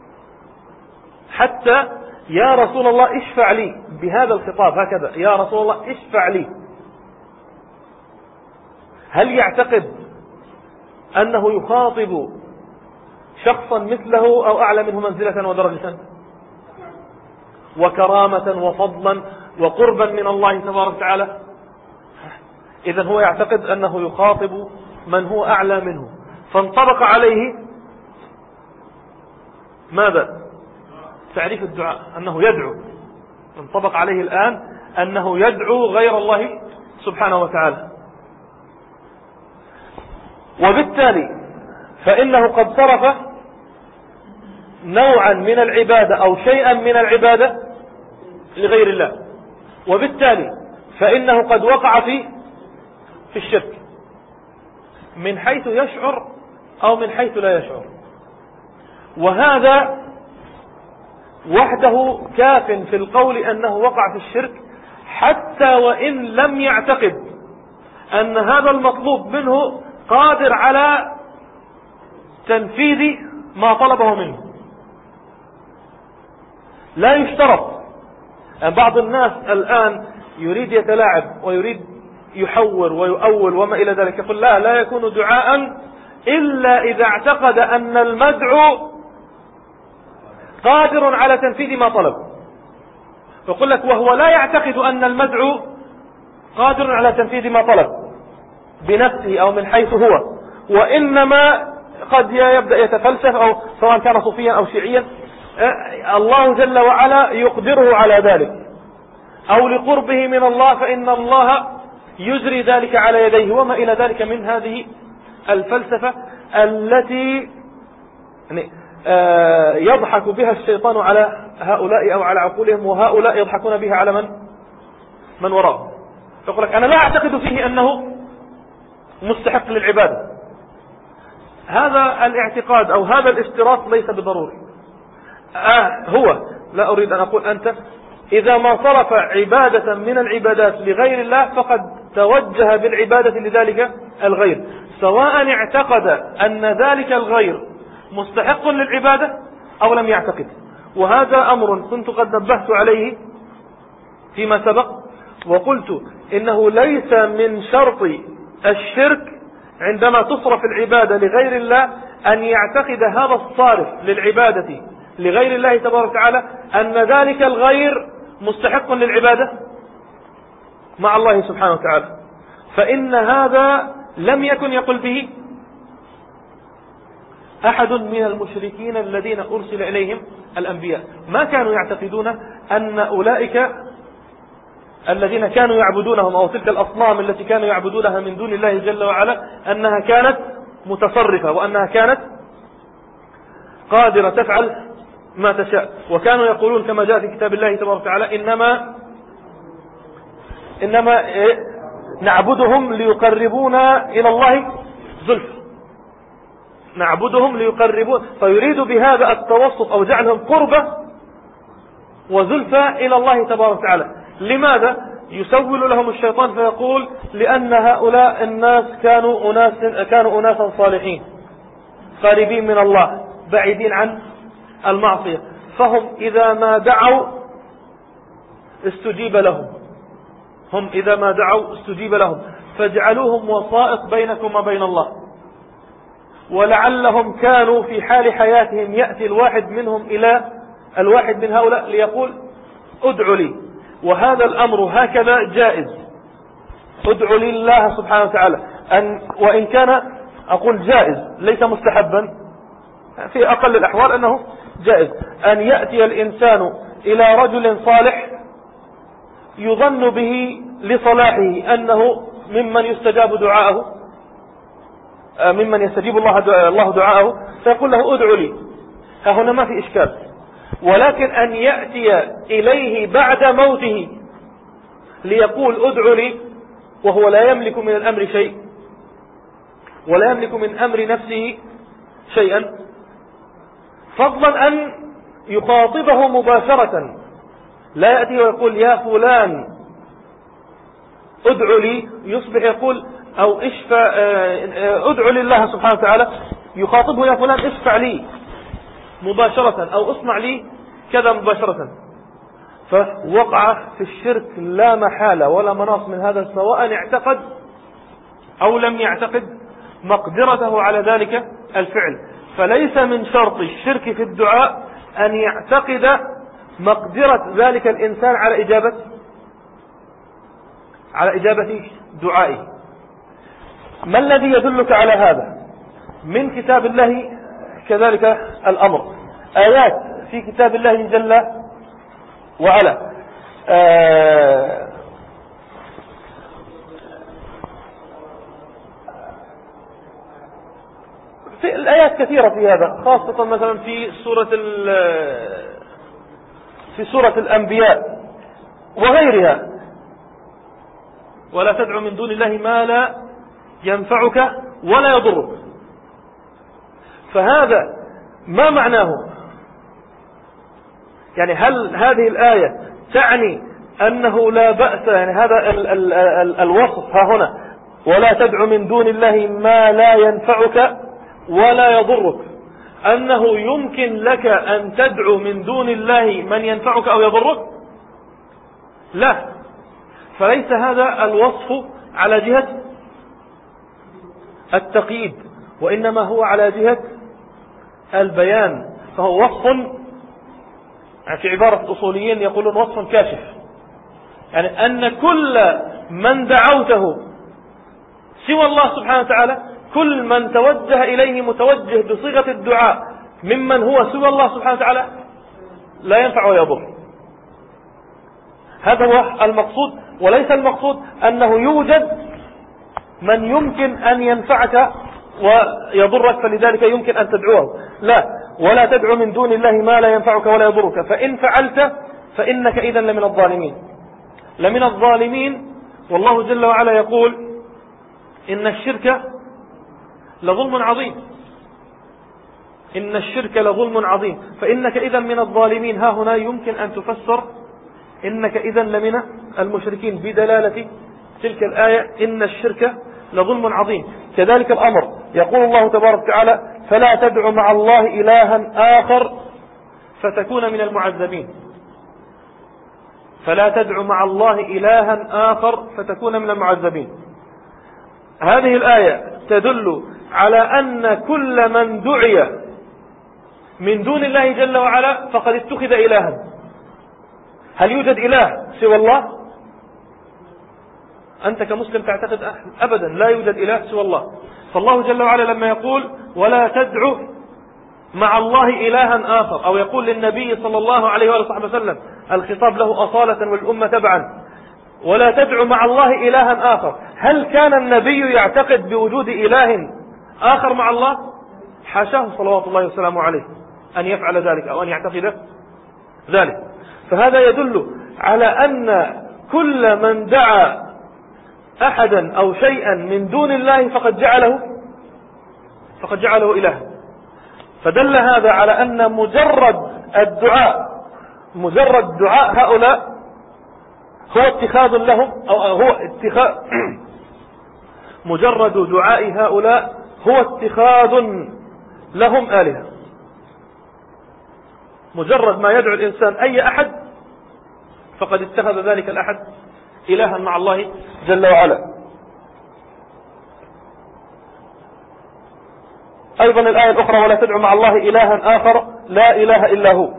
حتى يا رسول الله اشفع لي، بهذا الخطاب هكذا يا رسول الله اشفع لي، هل يعتقد أنه يخاطب شخصا مثله أو أعلى منه منزلة ودرجة وكرامة وفضلا وقربا من الله تبارك وتعالى؟ إذن هو يعتقد أنه يخاطب من هو أعلى منه، فانطبق عليه ماذا؟ تعريف الدعاء، أنه يدعو، انطبق عليه الآن أنه يدعو غير الله سبحانه وتعالى. وبالتالي فإنه قد صرف نوعا من العبادة أو شيئا من العبادة لغير الله، وبالتالي فإنه قد وقع في في الشرك من حيث يشعر أو من حيث لا يشعر. وهذا وحده كاف في القول أنه وقع في الشرك، حتى وإن لم يعتقد أن هذا المطلوب منه قادر على تنفيذ ما طلبه منه. لا يشترط، بعض الناس الآن يريد يتلاعب ويريد يحور ويؤول وما إلى ذلك، يقول لا لا يكون دعاء إلا إذا اعتقد أن المدعو قادر على تنفيذ ما طلب. يقول لك وهو لا يعتقد أن المدعو قادر على تنفيذ ما طلب بنفسه أو من حيث هو، وإنما قد يبدأ يتفلسف، أو سواء كان صوفيا أو شيعيا، الله جل وعلا يقدره على ذلك، أو لقربه من الله فإن الله يجري ذلك على يديه، وما إلى ذلك من هذه الفلسفة التي يضحك بها الشيطان على هؤلاء أو على عقولهم، وهؤلاء يضحكون بها على من من وراءهم. يقول لك أنا لا أعتقد فيه أنه مستحق للعبادة. هذا الاعتقاد أو هذا الاشتراط ليس بضروري. آه هو لا أريد أن أقول أنت إذا ما صرف عبادة من العبادات لغير الله فقد توجه بالعبادة لذلك الغير، سواء اعتقد أن ذلك الغير مستحق للعبادة أو لم يعتقد. وهذا أمر كنت قد نبهت عليه فيما سبق، وقلت إنه ليس من شرط الشرك عندما تصرف العبادة لغير الله أن يعتقد هذا الصارف للعبادة لغير الله تبارك وتعالى أن ذلك الغير مستحق للعبادة مع الله سبحانه وتعالى، فإن هذا لم يكن يقل به أحد من المشركين الذين أرسل إليهم الأنبياء. ما كانوا يعتقدون أن أولئك الذين كانوا يعبدونهم أو تلك الأصنام التي كانوا يعبدونها من دون الله جل وعلا أنها كانت متصرفة وأنها كانت قادرة تفعل ما تشاء. وكانوا يقولون كما جاء في كتاب الله تبارك وتعالى إنما إنما نعبدهم ليقربونا إلى الله زلفى، نعبدهم ليقربون، فيريد بهذا التوسط أو جعلهم قربة وزلفى إلى الله تبارك وتعالى. لماذا؟ يسول لهم الشيطان فيقول لأن هؤلاء الناس كانوا أناس كانوا أناسا صالحين قريبين من الله بعيدين عن المعصية، فهم إذا ما دعوا استجيب لهم، هم إذا ما دعوا استجيب لهم، فاجعلوهم وسائط بينكم وبين الله. ولعلهم كانوا في حال حياتهم يأتي الواحد منهم إلى الواحد من هؤلاء ليقول ادعوا لي، وهذا الأمر هكذا جائز. ادعوا لي الله سبحانه وتعالى، أن وإن كان أقول جائز ليس مستحبا، في أقل الأحوال أنه جائز أن يأتي الإنسان إلى رجل صالح يظن به لصلاحه أنه ممن يستجاب دعاءه، ممن يستجيب الله الله دعاءه، فيقول له ادعوا لي. هنا ما في إشكال. ولكن أن يأتي إليه بعد موته ليقول ادعوا لي وهو لا يملك من الأمر شيء، ولا يملك من أمر نفسه شيئا، فضلا أن يخاطبه مباشرة، لا يأتي ويقول يا فلان ادعوا لي، يصبح يقول أو اشفع ادعوا لله سبحانه وتعالى، يخاطبه يا فلان اشفع لي مباشرة أو اصنع لي كذا مباشرة. فوقع في الشرك لا محالة ولا مناص من هذا، سواء اعتقد أو لم يعتقد مقدرته على ذلك الفعل. فليس من شرط الشرك في الدعاء أن يعتقد مقدرة ذلك الإنسان على إجابة على إجابة دعائه. ما الذي يدلك على هذا؟ من كتاب الله كذلك الأمر، آيات في كتاب الله جل وعلا. آه في الآيات كثيرة في هذا، خاصة مثلا في سورة في سورة الأنبياء وغيرها. ولا تدع من دون الله ما لا ينفعك ولا يضرك. فهذا ما معناه؟ يعني هل هذه الآية تعني أنه لا بأس، يعني هذا ال ال ال الوصف ها هنا ولا تدع من دون الله ما لا ينفعك ولا يضرك، أنه يمكن لك أن تدعو من دون الله من ينفعك أو يضرك؟ لا، فليس هذا الوصف على جهة التقييد، وإنما هو على جهة البيان. فهو وصف، يعني في عبارة الأصوليين يقولون وصف كاشف، يعني أن كل من دعوته سوى الله سبحانه وتعالى، كل من توجه إليه متوجه بصيغة الدعاء ممن هو سوى الله سبحانه وتعالى لا ينفع ويضر. هذا هو المقصود، وليس المقصود أنه يوجد من يمكن أن ينفعك ويضرك فلذلك يمكن أن تدعوه. لا، ولا تدعو من دون الله ما لا ينفعك ولا يضرك، فإن فعلت فإنك إذن لمن الظالمين لمن الظالمين. والله جل وعلا يقول إن الشرك لظلم عظيم، إن الشرك لظلم عظيم، فإنك إذن من الظالمين. ها هنا يمكن أن تفسر إنك إذن لمن المشركين بدلالة تلك الآية إن الشرك لظلم عظيم. كذلك الأمر يقول الله تبارك وتعالى فلا تدع مع الله إلها آخر فتكون من المعذبين. فلا تدع مع الله إلها آخر فتكون من المعذبين. هذه الآية تدل على أن كل من دعي من دون الله جل وعلا فقد اتخذ إلها. هل يوجد إله سوى الله؟ أنت كمسلم تعتقد أبدا لا يوجد إله سوى الله. فالله جل وعلا لما يقول ولا تدعو مع الله إلها آخر، أو يقول للنبي صلى الله عليه وآله وسلم، الخطاب له أصالة والأمة تبعا، ولا تدعو مع الله إلها آخر. هل كان النبي يعتقد بوجود إله آخر مع الله؟ حاشاه صلوات الله وسلامه عليه أن يفعل ذلك أو أن يعتقد ذلك. فهذا يدل على أن كل من دعا أحدا أو شيئا من دون الله فقد جعله فقد جعله إله. فدل هذا على أن مجرد الدعاء مجرد دعاء هؤلاء هو اتخاذ لهم، أو هو اتخاذ مجرد دعاء هؤلاء هو اتخاذ لهم آلهة. مجرد ما يدعو الإنسان أي أحد فقد اتخذ ذلك الأحد إلها مع الله جل وعلا. أيضا الآية الأخرى: ولا تدعو مع الله إلها آخر لا إله إلا هو.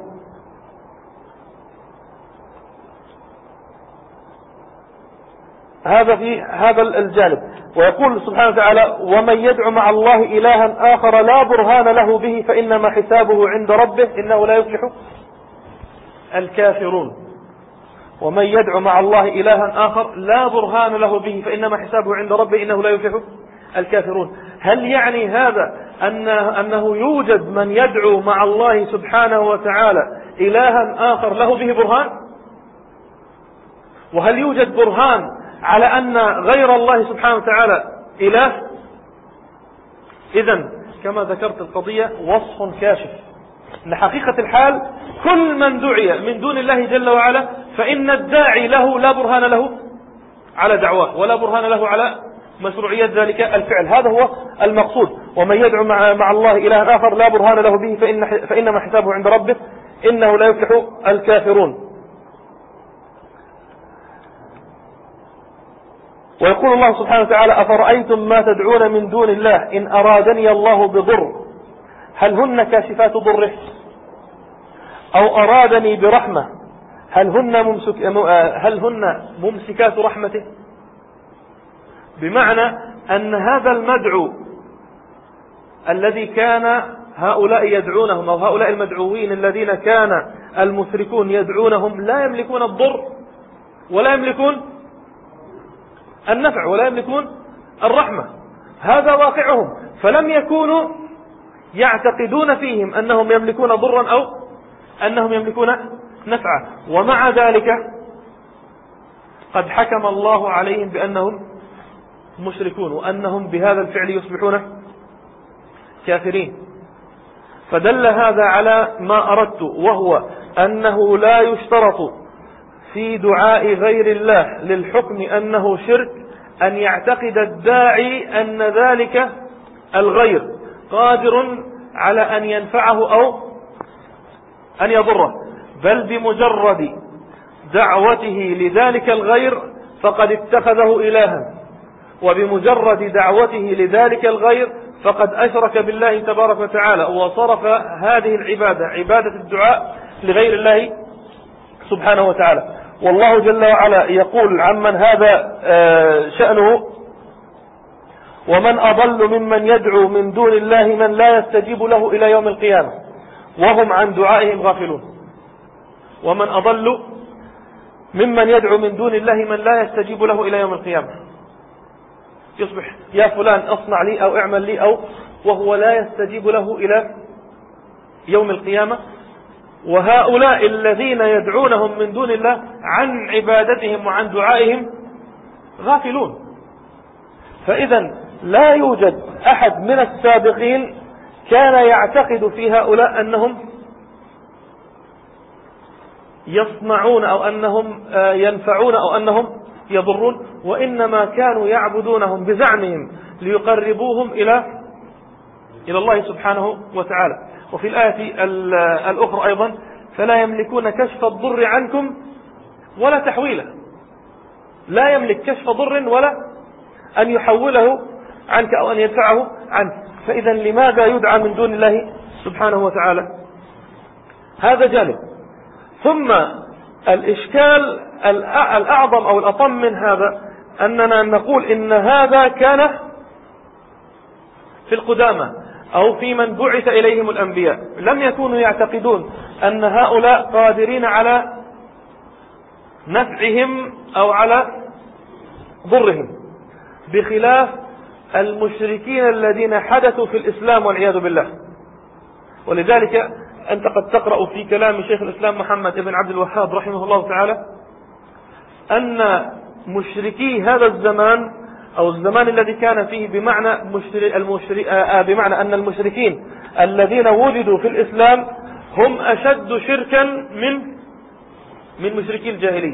هذا في هذا الجانب. ويقول سبحانه وتعالى: ومن يدعو مع الله إلها آخر لا برهان له به فإنما حسابه عند ربه إنه لا يفلح الكافرون. ومن يدعو مع الله إلها آخر لا برهان له به فإنما حسابه عند ربه إنه لا يفلح الكافرون. هل يعني هذا أن أنه يوجد من يدعو مع الله سبحانه وتعالى إلها آخر له به برهان؟ وهل يوجد برهان على أن غير الله سبحانه وتعالى إله؟ إذن كما ذكرت القضية وصف كاشف أن حقيقة الحال كل من دعي من دون الله جل وعلا فإن الداعي له لا برهان له على دعواه ولا برهان له على مشروعية ذلك الفعل. هذا هو المقصود. ومن يدعو مع, مع الله إله آخر لا برهان له به فإن فإنما حسابه عند ربه إنه لا يفلح الكافرون. ويقول الله سبحانه وتعالى: أفرأيتم ما تدعون من دون الله إن أرادني الله بضر هل هن كاشفات ضره أو أرادني برحمة هل هن ممسك هل هن ممسكات رحمته؟ بمعنى أن هذا المدعو الذي كان هؤلاء يدعونهم أو هؤلاء المدعوين الذين كان المشركون يدعونهم لا يملكون الضر ولا يملكون النفع ولا يملكون الرحمة. هذا واقعهم. فلم يكونوا يعتقدون فيهم أنهم يملكون ضرا أو أنهم يملكون نفعا، ومع ذلك قد حكم الله عليهم بأنهم مشركون وأنهم بهذا الفعل يصبحون كافرين. فدل هذا على ما أردت، وهو أنه لا يشترط في دعاء غير الله للحكم أنه شرك أن يعتقد الداعي أن ذلك الغير قادر على أن ينفعه أو أن يضره، بل بمجرد دعوته لذلك الغير فقد اتخذه إلها، وبمجرد دعوته لذلك الغير فقد أشرك بالله تبارك وتعالى وصرف هذه العبادة عبادة الدعاء لغير الله سبحانه وتعالى. والله جل وعلا يقول عمن هذا شأنه: ومن أضل ممن يدعو من دون الله من لا يستجيب له إلى يوم القيامة وهم عن دعائهم غافلون. ومن أضل ممن يدعو من دون الله من لا يستجيب له إلى يوم القيامة. يصبح يا فلان أصنع لي أو اعمل لي أو وهو لا يستجيب له إلى يوم القيامة. وهؤلاء الذين يدعونهم من دون الله عن عبادتهم وعن دعائهم غافلون. فإذا لا يوجد أحد من السابقين كان يعتقد في هؤلاء أنهم يصنعون أو أنهم ينفعون أو أنهم يضرون، وإنما كانوا يعبدونهم بزعمهم ليقربوهم إلى إلى الله سبحانه وتعالى. وفي الآية الأخرى أيضا: فلا يملكون كشف الضر عنكم ولا تحويله. لا يملك كشف ضر ولا أن يحوله عنك أو أن يدفعه عنك. فإذا لماذا يدعى من دون الله سبحانه وتعالى؟ هذا جانب. ثم الإشكال الأعظم أو الأطم من هذا أننا نقول إن هذا كان في القدامى أو في من بعث إليهم الأنبياء، لم يكونوا يعتقدون أن هؤلاء قادرين على نفعهم أو على ضرهم، بخلاف المشركين الذين حدثوا في الإسلام والعياذ بالله. ولذلك أنت قد تقرأ في كلام شيخ الإسلام محمد بن عبد الوهاب رحمه الله تعالى أن مشركي هذا الزمان أو الزمان الذي كان فيه بمعنى مشرك المشرك آه بمعنى أن المشركين الذين وجدوا في الإسلام هم أشد شركا من من مشركي الجاهلية.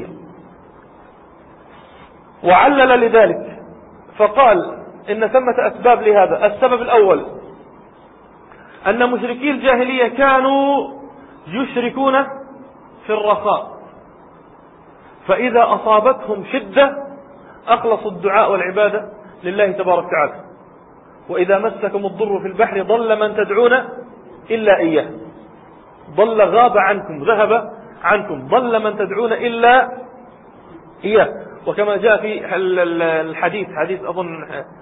وعلل لذلك فقال إن ثمة أسباب لهذا. السبب الأول أن مشركي الجاهلية كانوا يشركون في الرخاء، فإذا أصابتهم شدة أخلصوا الدعاء والعبادة لله تبارك وتعالى. وإذا مسكم الضر في البحر ضل من تدعون إلا إياه. ضل غاب عنكم، ذهب عنكم، ضل من تدعون إلا إياه. وكما جاء في الحديث، حديث أظن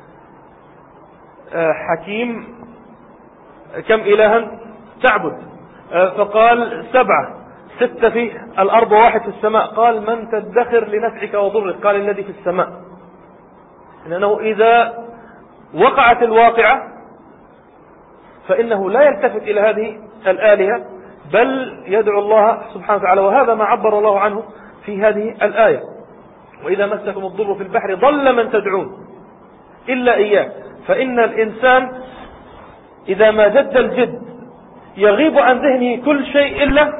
حكيم: كم إلها تعبد؟ فقال: سبعة، ستة في الأرض وواحد في السماء. قال: من تدخر لنفعك وضرك؟ قال: الذي في السماء. لأنه إذا وقعت الواقعة فإنه لا يلتفت إلى هذه الآلهة، بل يدعو الله سبحانه وتعالى. وهذا ما عبر الله عنه في هذه الآية: وإذا مسكم الضر في البحر ضل من تدعون إلا إياه. فإن الإنسان إذا ما جد الجد يغيب عن ذهنه كل شيء إلا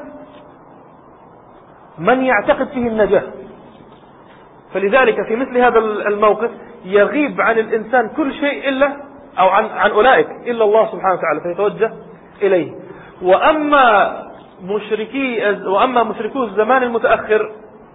من يعتقد فيه النجاة. فلذلك في مثل هذا الموقف يغيب عن الإنسان كل شيء إلا أو عن, عن أولئك إلا الله سبحانه وتعالى، فيتوجه إليه. وأما مشركي وأما مشركو الزمان المتأخر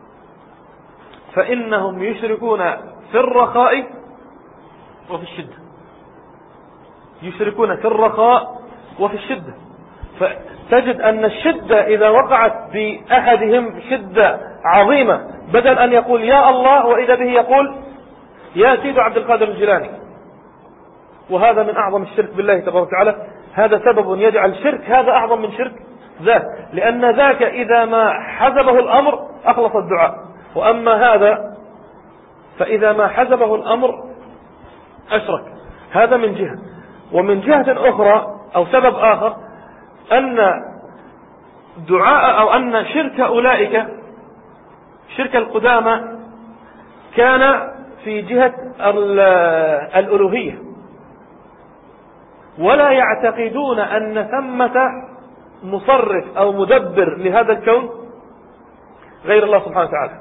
فإنهم يشركون في الرخاء وفي الشدة. يشركون في الرخاء وفي الشدة. فتجد أن الشدة إذا وقعت بأحدهم شدة عظيمة، بدل أن يقول يا الله وإذا به يقول يا سيد عبد القادر الجيلاني. وهذا من أعظم الشرك بالله تبارك وتعالى. هذا سبب يجعل شرك هذا أعظم من شرك ذاك، لأن ذاك إذا ما حزبه الأمر أخلص الدعاء، وأما هذا فإذا ما حزبه الأمر أشرك. هذا من جهة. ومن جهة أخرى أو سبب آخر أن دعاء أو أن شرك أولئك، شرك القدامى، كان في جهة الألوهية، ولا يعتقدون أن ثمة مصرف أو مدبر لهذا الكون غير الله سبحانه وتعالى.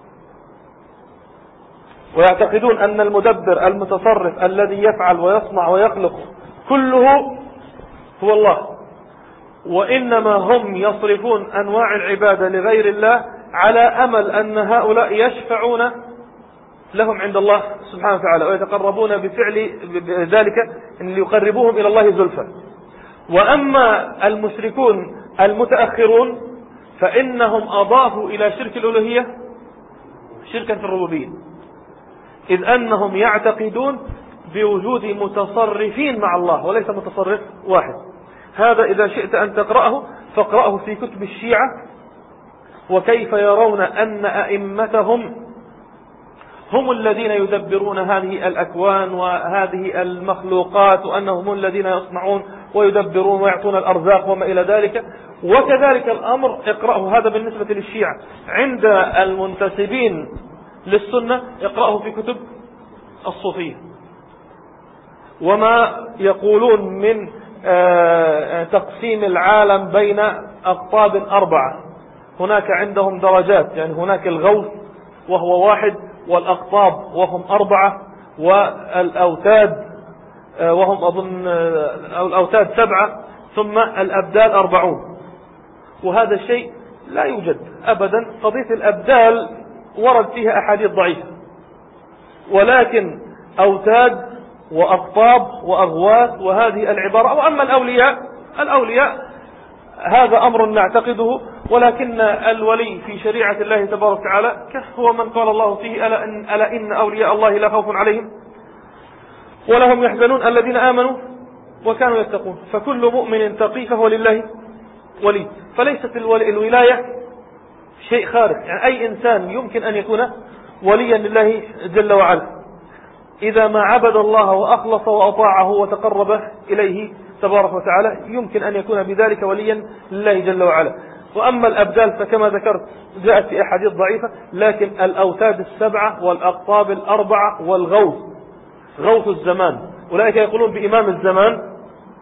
ويعتقدون أن المدبر المتصرف الذي يفعل ويصنع ويخلق كله هو الله، وإنما هم يصرفون أنواع العبادة لغير الله على أمل أن هؤلاء يشفعون لهم عند الله سبحانه وتعالى ويتقربون بفعل ذلك أن يقربوهم إلى الله زلفى. وأما المشركون المتأخرون فإنهم أضافوا إلى شرك الألوهية شركا في الربوبية، إذ أنهم يعتقدون بوجود متصرفين مع الله وليس متصرف واحد. هذا إذا شئت أن تقرأه فاقرأه في كتب الشيعة، وكيف يرون أن أئمتهم هم الذين يدبرون هذه الأكوان وهذه المخلوقات، وأنهم الذين يصنعون ويدبرون ويعطون الأرزاق وما إلى ذلك. وكذلك الأمر اقرأه، هذا بالنسبة للشيعة. عند المنتسبين للسنة اقرأه في كتب الصوفية، وما يقولون من تقسيم العالم بين أقطاب أربعة. هناك عندهم درجات، يعني هناك الغوث وهو واحد، والأقطاب وهم أربعة، والأوتاد وهم أظن الأوتاد سبعة، ثم الأبدال أربعون. وهذا الشيء لا يوجد أبدا. قضية الأبدال ورد فيها أحاديث ضعيفة، ولكن أوتاد وأقطاب وأغواث وهذه العبارة. وأما الأولياء الأولياء هذا أمر نعتقده، ولكن الولي في شريعة الله تبارك وتعالى هو من قال الله فيه ألا إن, ألا إن أولياء الله لا خوف عليهم ولا هم يحزنون الذين آمنوا وكانوا يتقون. فكل مؤمن تقي فهو لله ولي. فليست الولاية شيء خارج، يعني أي إنسان يمكن أن يكون وليا لله جل وعلا إذا ما عبد الله وأخلص وأطاعه وتقرب إليه تبارك وتعالى، يمكن أن يكون بذلك وليا لله جل وعلا. وأما الأبدال فكما ذكرت جاءت في أحاديث ضعيفة، لكن الأوتاد السبعة والأقطاب الأربعة والغوث، غوث الزمان، أولئك يقولون بإمام الزمان،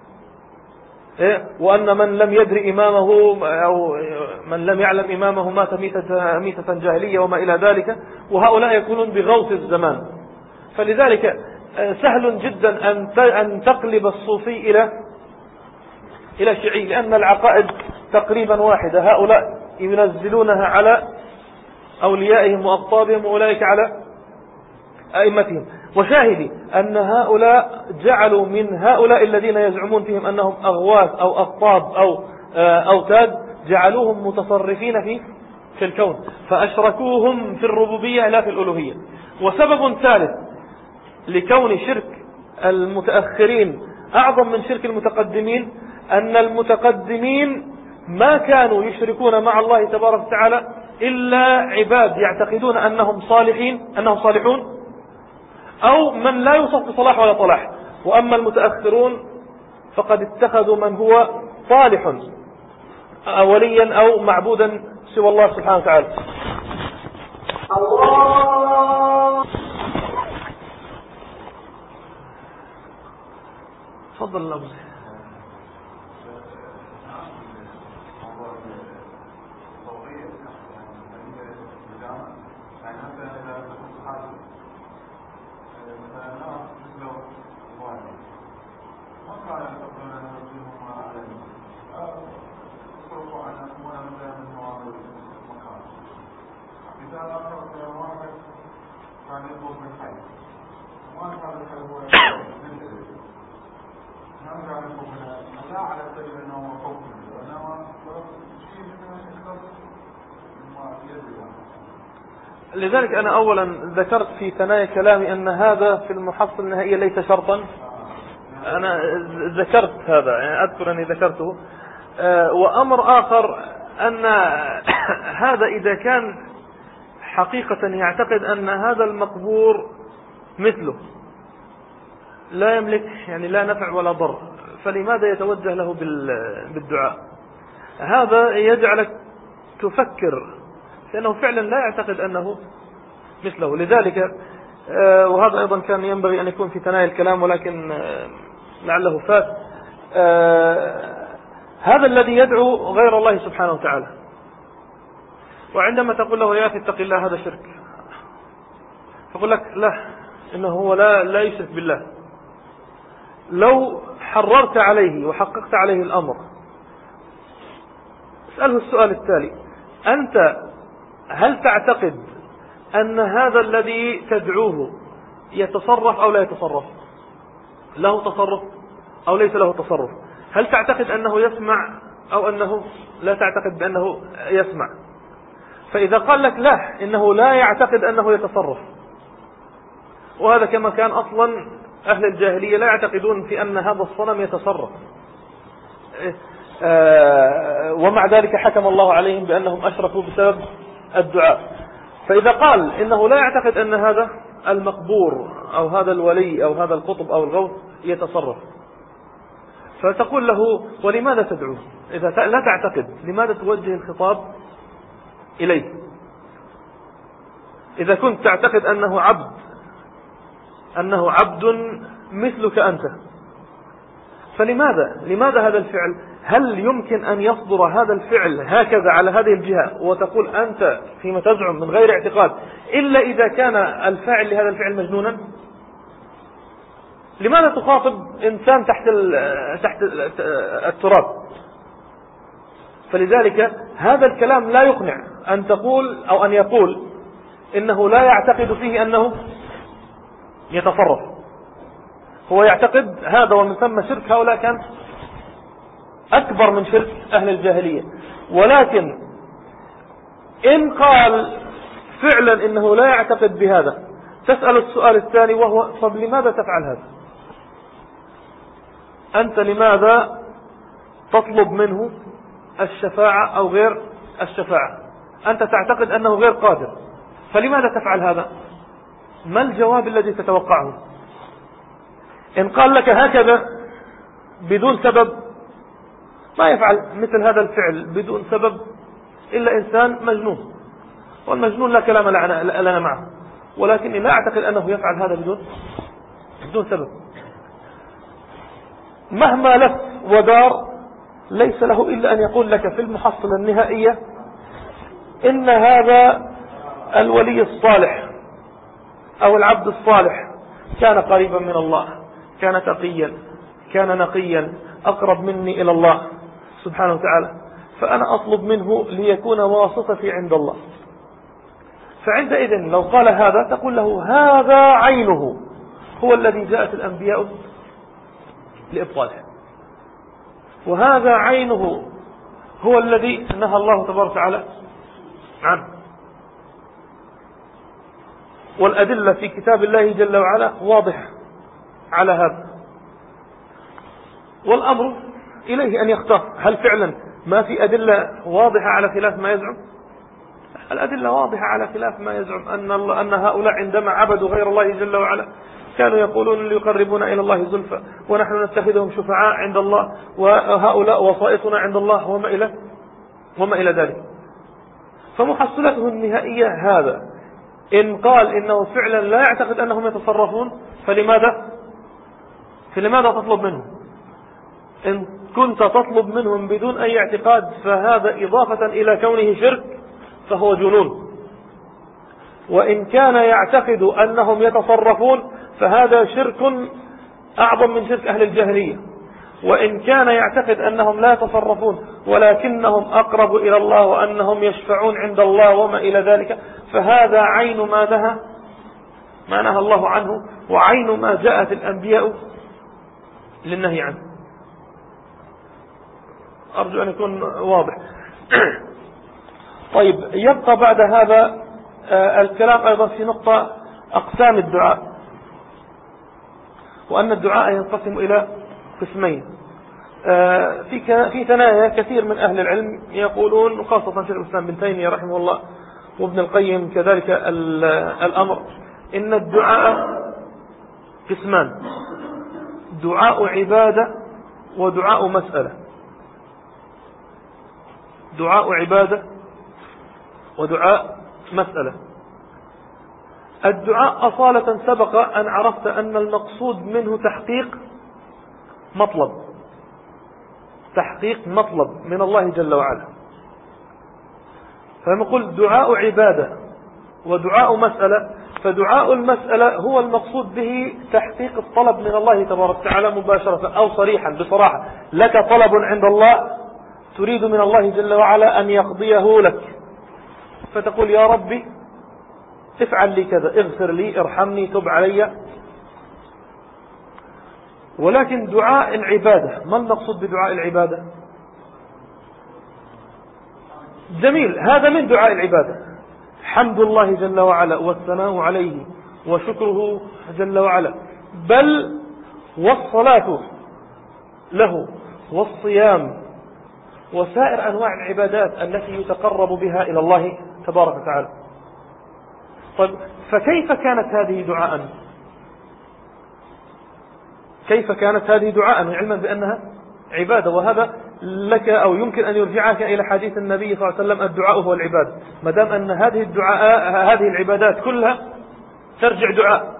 وأن من لم يدري إمامه أو من لم يعلم إمامه مات ميتة, ميتة جاهلية وما إلى ذلك. وهؤلاء يقولون بغوث الزمان. فلذلك سهل جدا أن تقلب الصوفي إلى إلى شيعي، لأن العقائد تقريبا واحدة. هؤلاء ينزلونها على أوليائهم وأقطابهم وأولئك على أئمتهم. وشاهدي أن هؤلاء جعلوا من هؤلاء الذين يزعمون فيهم أنهم أغواث أو أقطاب أو أوتاد، جعلوهم متصرفين في في الكون، فأشركوهم في الربوبية لا في الألوهية. وسبب ثالث لكون شرك المتأخرين أعظم من شرك المتقدمين أن المتقدمين ما كانوا يشركون مع الله تبارك وتعالى إلا عباد يعتقدون أنهم صالحين أنهم صالحون أو من لا يوصف بصلاح ولا طلاح. وأما المتأخرون فقد اتخذوا من هو صالح وليا أو معبودا سوى الله سبحانه وتعالى. الله تفضل الله. لذلك أنا أولا ذكرت في ثنايا كلامي أن هذا في المحصلة النهائية ليس شرطا. أنا ذكرت هذا، يعني أذكر أني ذكرته. وأمر آخر أن هذا إذا كان حقيقة يعتقد أن هذا المقبور مثله لا يملك يعني لا نفع ولا ضر، فلماذا يتوجه له بالدعاء؟ هذا يجعلك تفكر، لأنه فعلا لا يعتقد أنه مثله. لذلك وهذا أيضا كان ينبغي أن يكون في ثنايا الكلام ولكن لعله فات. هذا الذي يدعو غير الله سبحانه وتعالى، وعندما تقول له يا أخي اتق الله هذا شرك، فقل لك لا، إنه هو لا, لا يشرك بالله. لو حررت عليه وحققت عليه الأمر اسأله السؤال التالي: أنت هل تعتقد أن هذا الذي تدعوه يتصرف أو لا يتصرف؟ له تصرف أو ليس له تصرف؟ هل تعتقد أنه يسمع أو أنه لا تعتقد بأنه يسمع؟ فإذا قال لك لا، إنه لا يعتقد أنه يتصرف، وهذا كما كان أصلا أهل الجاهلية لا يعتقدون في أن هذا الصنم يتصرف، ومع ذلك حكم الله عليهم بأنهم أشركوا بسبب الدعاء. فإذا قال إنه لا يعتقد أن هذا المقبور أو هذا الولي أو هذا القطب أو الغوث يتصرف، فتقول له ولماذا تدعو؟ إذا لا تعتقد لماذا توجه الخطاب إليه؟ إذا كنت تعتقد أنه عبد أنه عبد مثلك أنت، فلماذا لماذا هذا الفعل؟ هل يمكن أن يصدر هذا الفعل هكذا على هذه الجهة وتقول أنت فيما تزعم من غير اعتقاد إلا إذا كان الفاعل لهذا الفعل مجنونا؟ لماذا تخاطب إنسان تحت تحت التراب؟ فلذلك هذا الكلام لا يقنع أن تقول أو أن يقول إنه لا يعتقد فيه أنه يتصرف. هو يعتقد هذا، ومن ثم شرك هؤلاء كان أكبر من شرك أهل الجاهلية. ولكن إن قال فعلا إنه لا يعتقد بهذا، تسأل السؤال الثاني وهو: طب لماذا تفعل هذا؟ أنت لماذا تطلب منه الشفاعة أو غير الشفاعة؟ أنت تعتقد أنه غير قادر، فلماذا تفعل هذا؟ ما الجواب الذي تتوقعه؟ إن قال لك هكذا بدون سبب، ما يفعل مثل هذا الفعل بدون سبب إلا إنسان مجنون، والمجنون لا كلام لنا معه، ولكني لا أعتقد أنه يفعل هذا بدون بدون سبب. مهما لف ودار ليس له إلا أن يقول لك في المحصلة النهائية إن هذا الولي الصالح أو العبد الصالح كان قريبا من الله، كان تقيا، كان نقيا، أقرب مني إلى الله سبحانه وتعالى، فأنا أطلب منه ليكون واسطتي عند الله. فعندئذ لو قال هذا تقول له هذا عينه هو الذي جاءت الأنبياء لإبطاله، وهذا عينه هو الذي نهى الله تبارك وتعالى عنه. والأدلة في كتاب الله جل وعلا واضحة على هذا، والأمر إليه أن يختار. هل فعلا ما في أدلة واضحة على خلاف ما يزعم؟ الأدلة واضحة على خلاف ما يزعم، أن, الله أن هؤلاء عندما عبدوا غير الله جل وعلا كانوا يقولون ليقربون إلى الله زلفى ونحن نتخذهم شفعاء عند الله وهؤلاء وسائطنا عند الله وما إلى وما إلى ذلك. فمحصلته النهائية هذا، إن قال إنه فعلا لا يعتقد أنهم يتصرفون فلماذا فلماذا تطلب منهم؟ إن كنت تطلب منهم بدون أي اعتقاد فهذا إضافة إلى كونه شرك فهو جنون، وإن كان يعتقد أنهم يتصرفون فهذا شرك أعظم من شرك أهل الجاهلية، وإن كان يعتقد أنهم لا يتصرفون ولكنهم أقرب إلى الله وأنهم يشفعون عند الله وما إلى ذلك فهذا عين ما نهى ما نهى الله عنه، وعين ما جاءت الأنبياء للنهي عنه. أرجو أن يكون واضح. طيب، يبقى بعد هذا الكلام أيضا في نقطة أقسام الدعاء، وأن الدعاء ينقسم إلى قسمين. في في ثنايا كثير من أهل العلم يقولون، وخاصة شيخ الإسلام ابن تيمية رحمه الله وابن القيم كذلك الأمر، إن الدعاء قسمان: دعاء عبادة ودعاء مسألة. دعاء عبادة ودعاء مسألة. الدعاء أصالة سبق أن عرفت أن المقصود منه تحقيق مطلب تحقيق مطلب من الله جل وعلا. فنقول دعاء عبادة ودعاء مسألة، فدعاء المسألة هو المقصود به تحقيق الطلب من الله تبارك وتعالى مباشرة أو صريحا بصراحة. لك طلب عند الله تريد من الله جل وعلا أن يقضيه لك، فتقول يا ربي افعل لي كذا، اغفر لي، ارحمني، تب علي. ولكن دعاء العبادة، ما المقصود بدعاء العبادة؟ جميل، هذا من دعاء العبادة، حمد الله جل وعلا والثناء عليه وشكره جل وعلا، بل والصلاة له والصيام وسائر أنواع العبادات التي يتقرب بها إلى الله تبارك وتعالى. طيب، فكيف كانت هذه دعاء؟ كيف كانت هذه دعاء علما بأنها عبادة؟ وهذا لك أو يمكن أن يرجعك إلى حديث النبي صلى الله عليه وسلم: الدعاء هو العبادة. ما دام أن هذه الدعاء هذه العبادات كلها ترجع دعاء،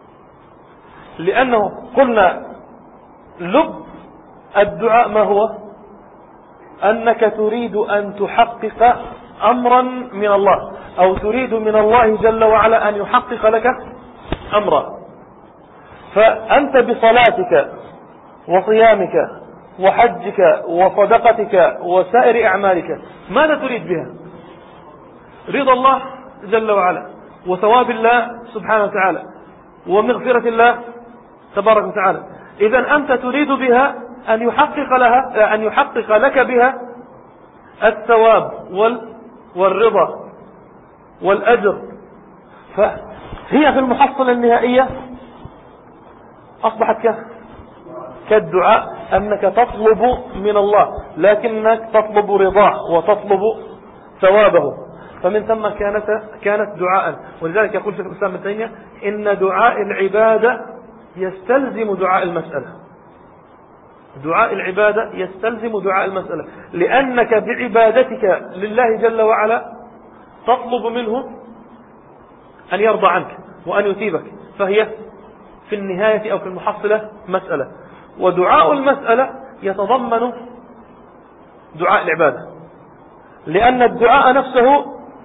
لأنه قلنا لب الدعاء ما هو؟ أنك تريد أن تحقق أمرا من الله، أو تريد من الله جل وعلا أن يحقق لك أمرا. فأنت بصلاتك وصيامك وحجك وصدقتك وسائر أعمالك ماذا تريد بها؟ رضا الله جل وعلا وثواب الله سبحانه وتعالى ومغفرة الله تبارك وتعالى. إذن أنت تريد بها أن يحقق لها أن يحقق لك بها الثواب والرضا والأجر. فهي في المحصلة النهائية أصبحت كالدعاء، أنك تطلب من الله لكنك تطلب رضاه وتطلب ثوابه. فمن ثم كانت كانت دعاء. ولذلك يقول شيخ الإسلام ابن تيمية: إن دعاء العبادة يستلزم دعاء المسألة. دعاء العبادة يستلزم دعاء المسألة، لأنك بعبادتك لله جل وعلا تطلب منه أن يرضى عنك وأن يثيبك، فهي في النهاية أو في المحصلة مسألة. ودعاء المسألة يتضمن دعاء العبادة، لأن الدعاء نفسه،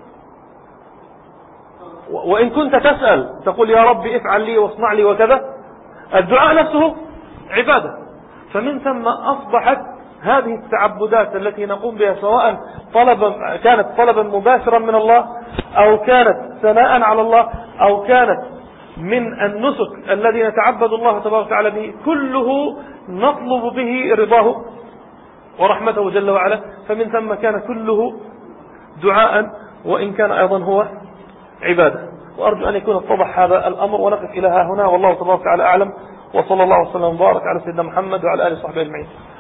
وإن كنت تسأل تقول يا ربي افعل لي واصنع لي وكذا، الدعاء نفسه عبادة. فمن ثم أصبحت هذه التعبدات التي نقوم بها سواء طلبا كانت طلبا مباشرا من الله أو كانت ثناء على الله أو كانت من النسك الذي نتعبد الله تبارك وتعالى به، كله نطلب به رضاه ورحمته جل وعلا، فمن ثم كان كله دعاء وإن كان أيضا هو عبادة. وأرجو أن يكون اتضح هذا الأمر، ونقف إلى ها هنا، والله تبارك وتعالى أعلم، وصلى الله وسلم وبارك على سيدنا محمد وعلى آله وصحبه أجمعين.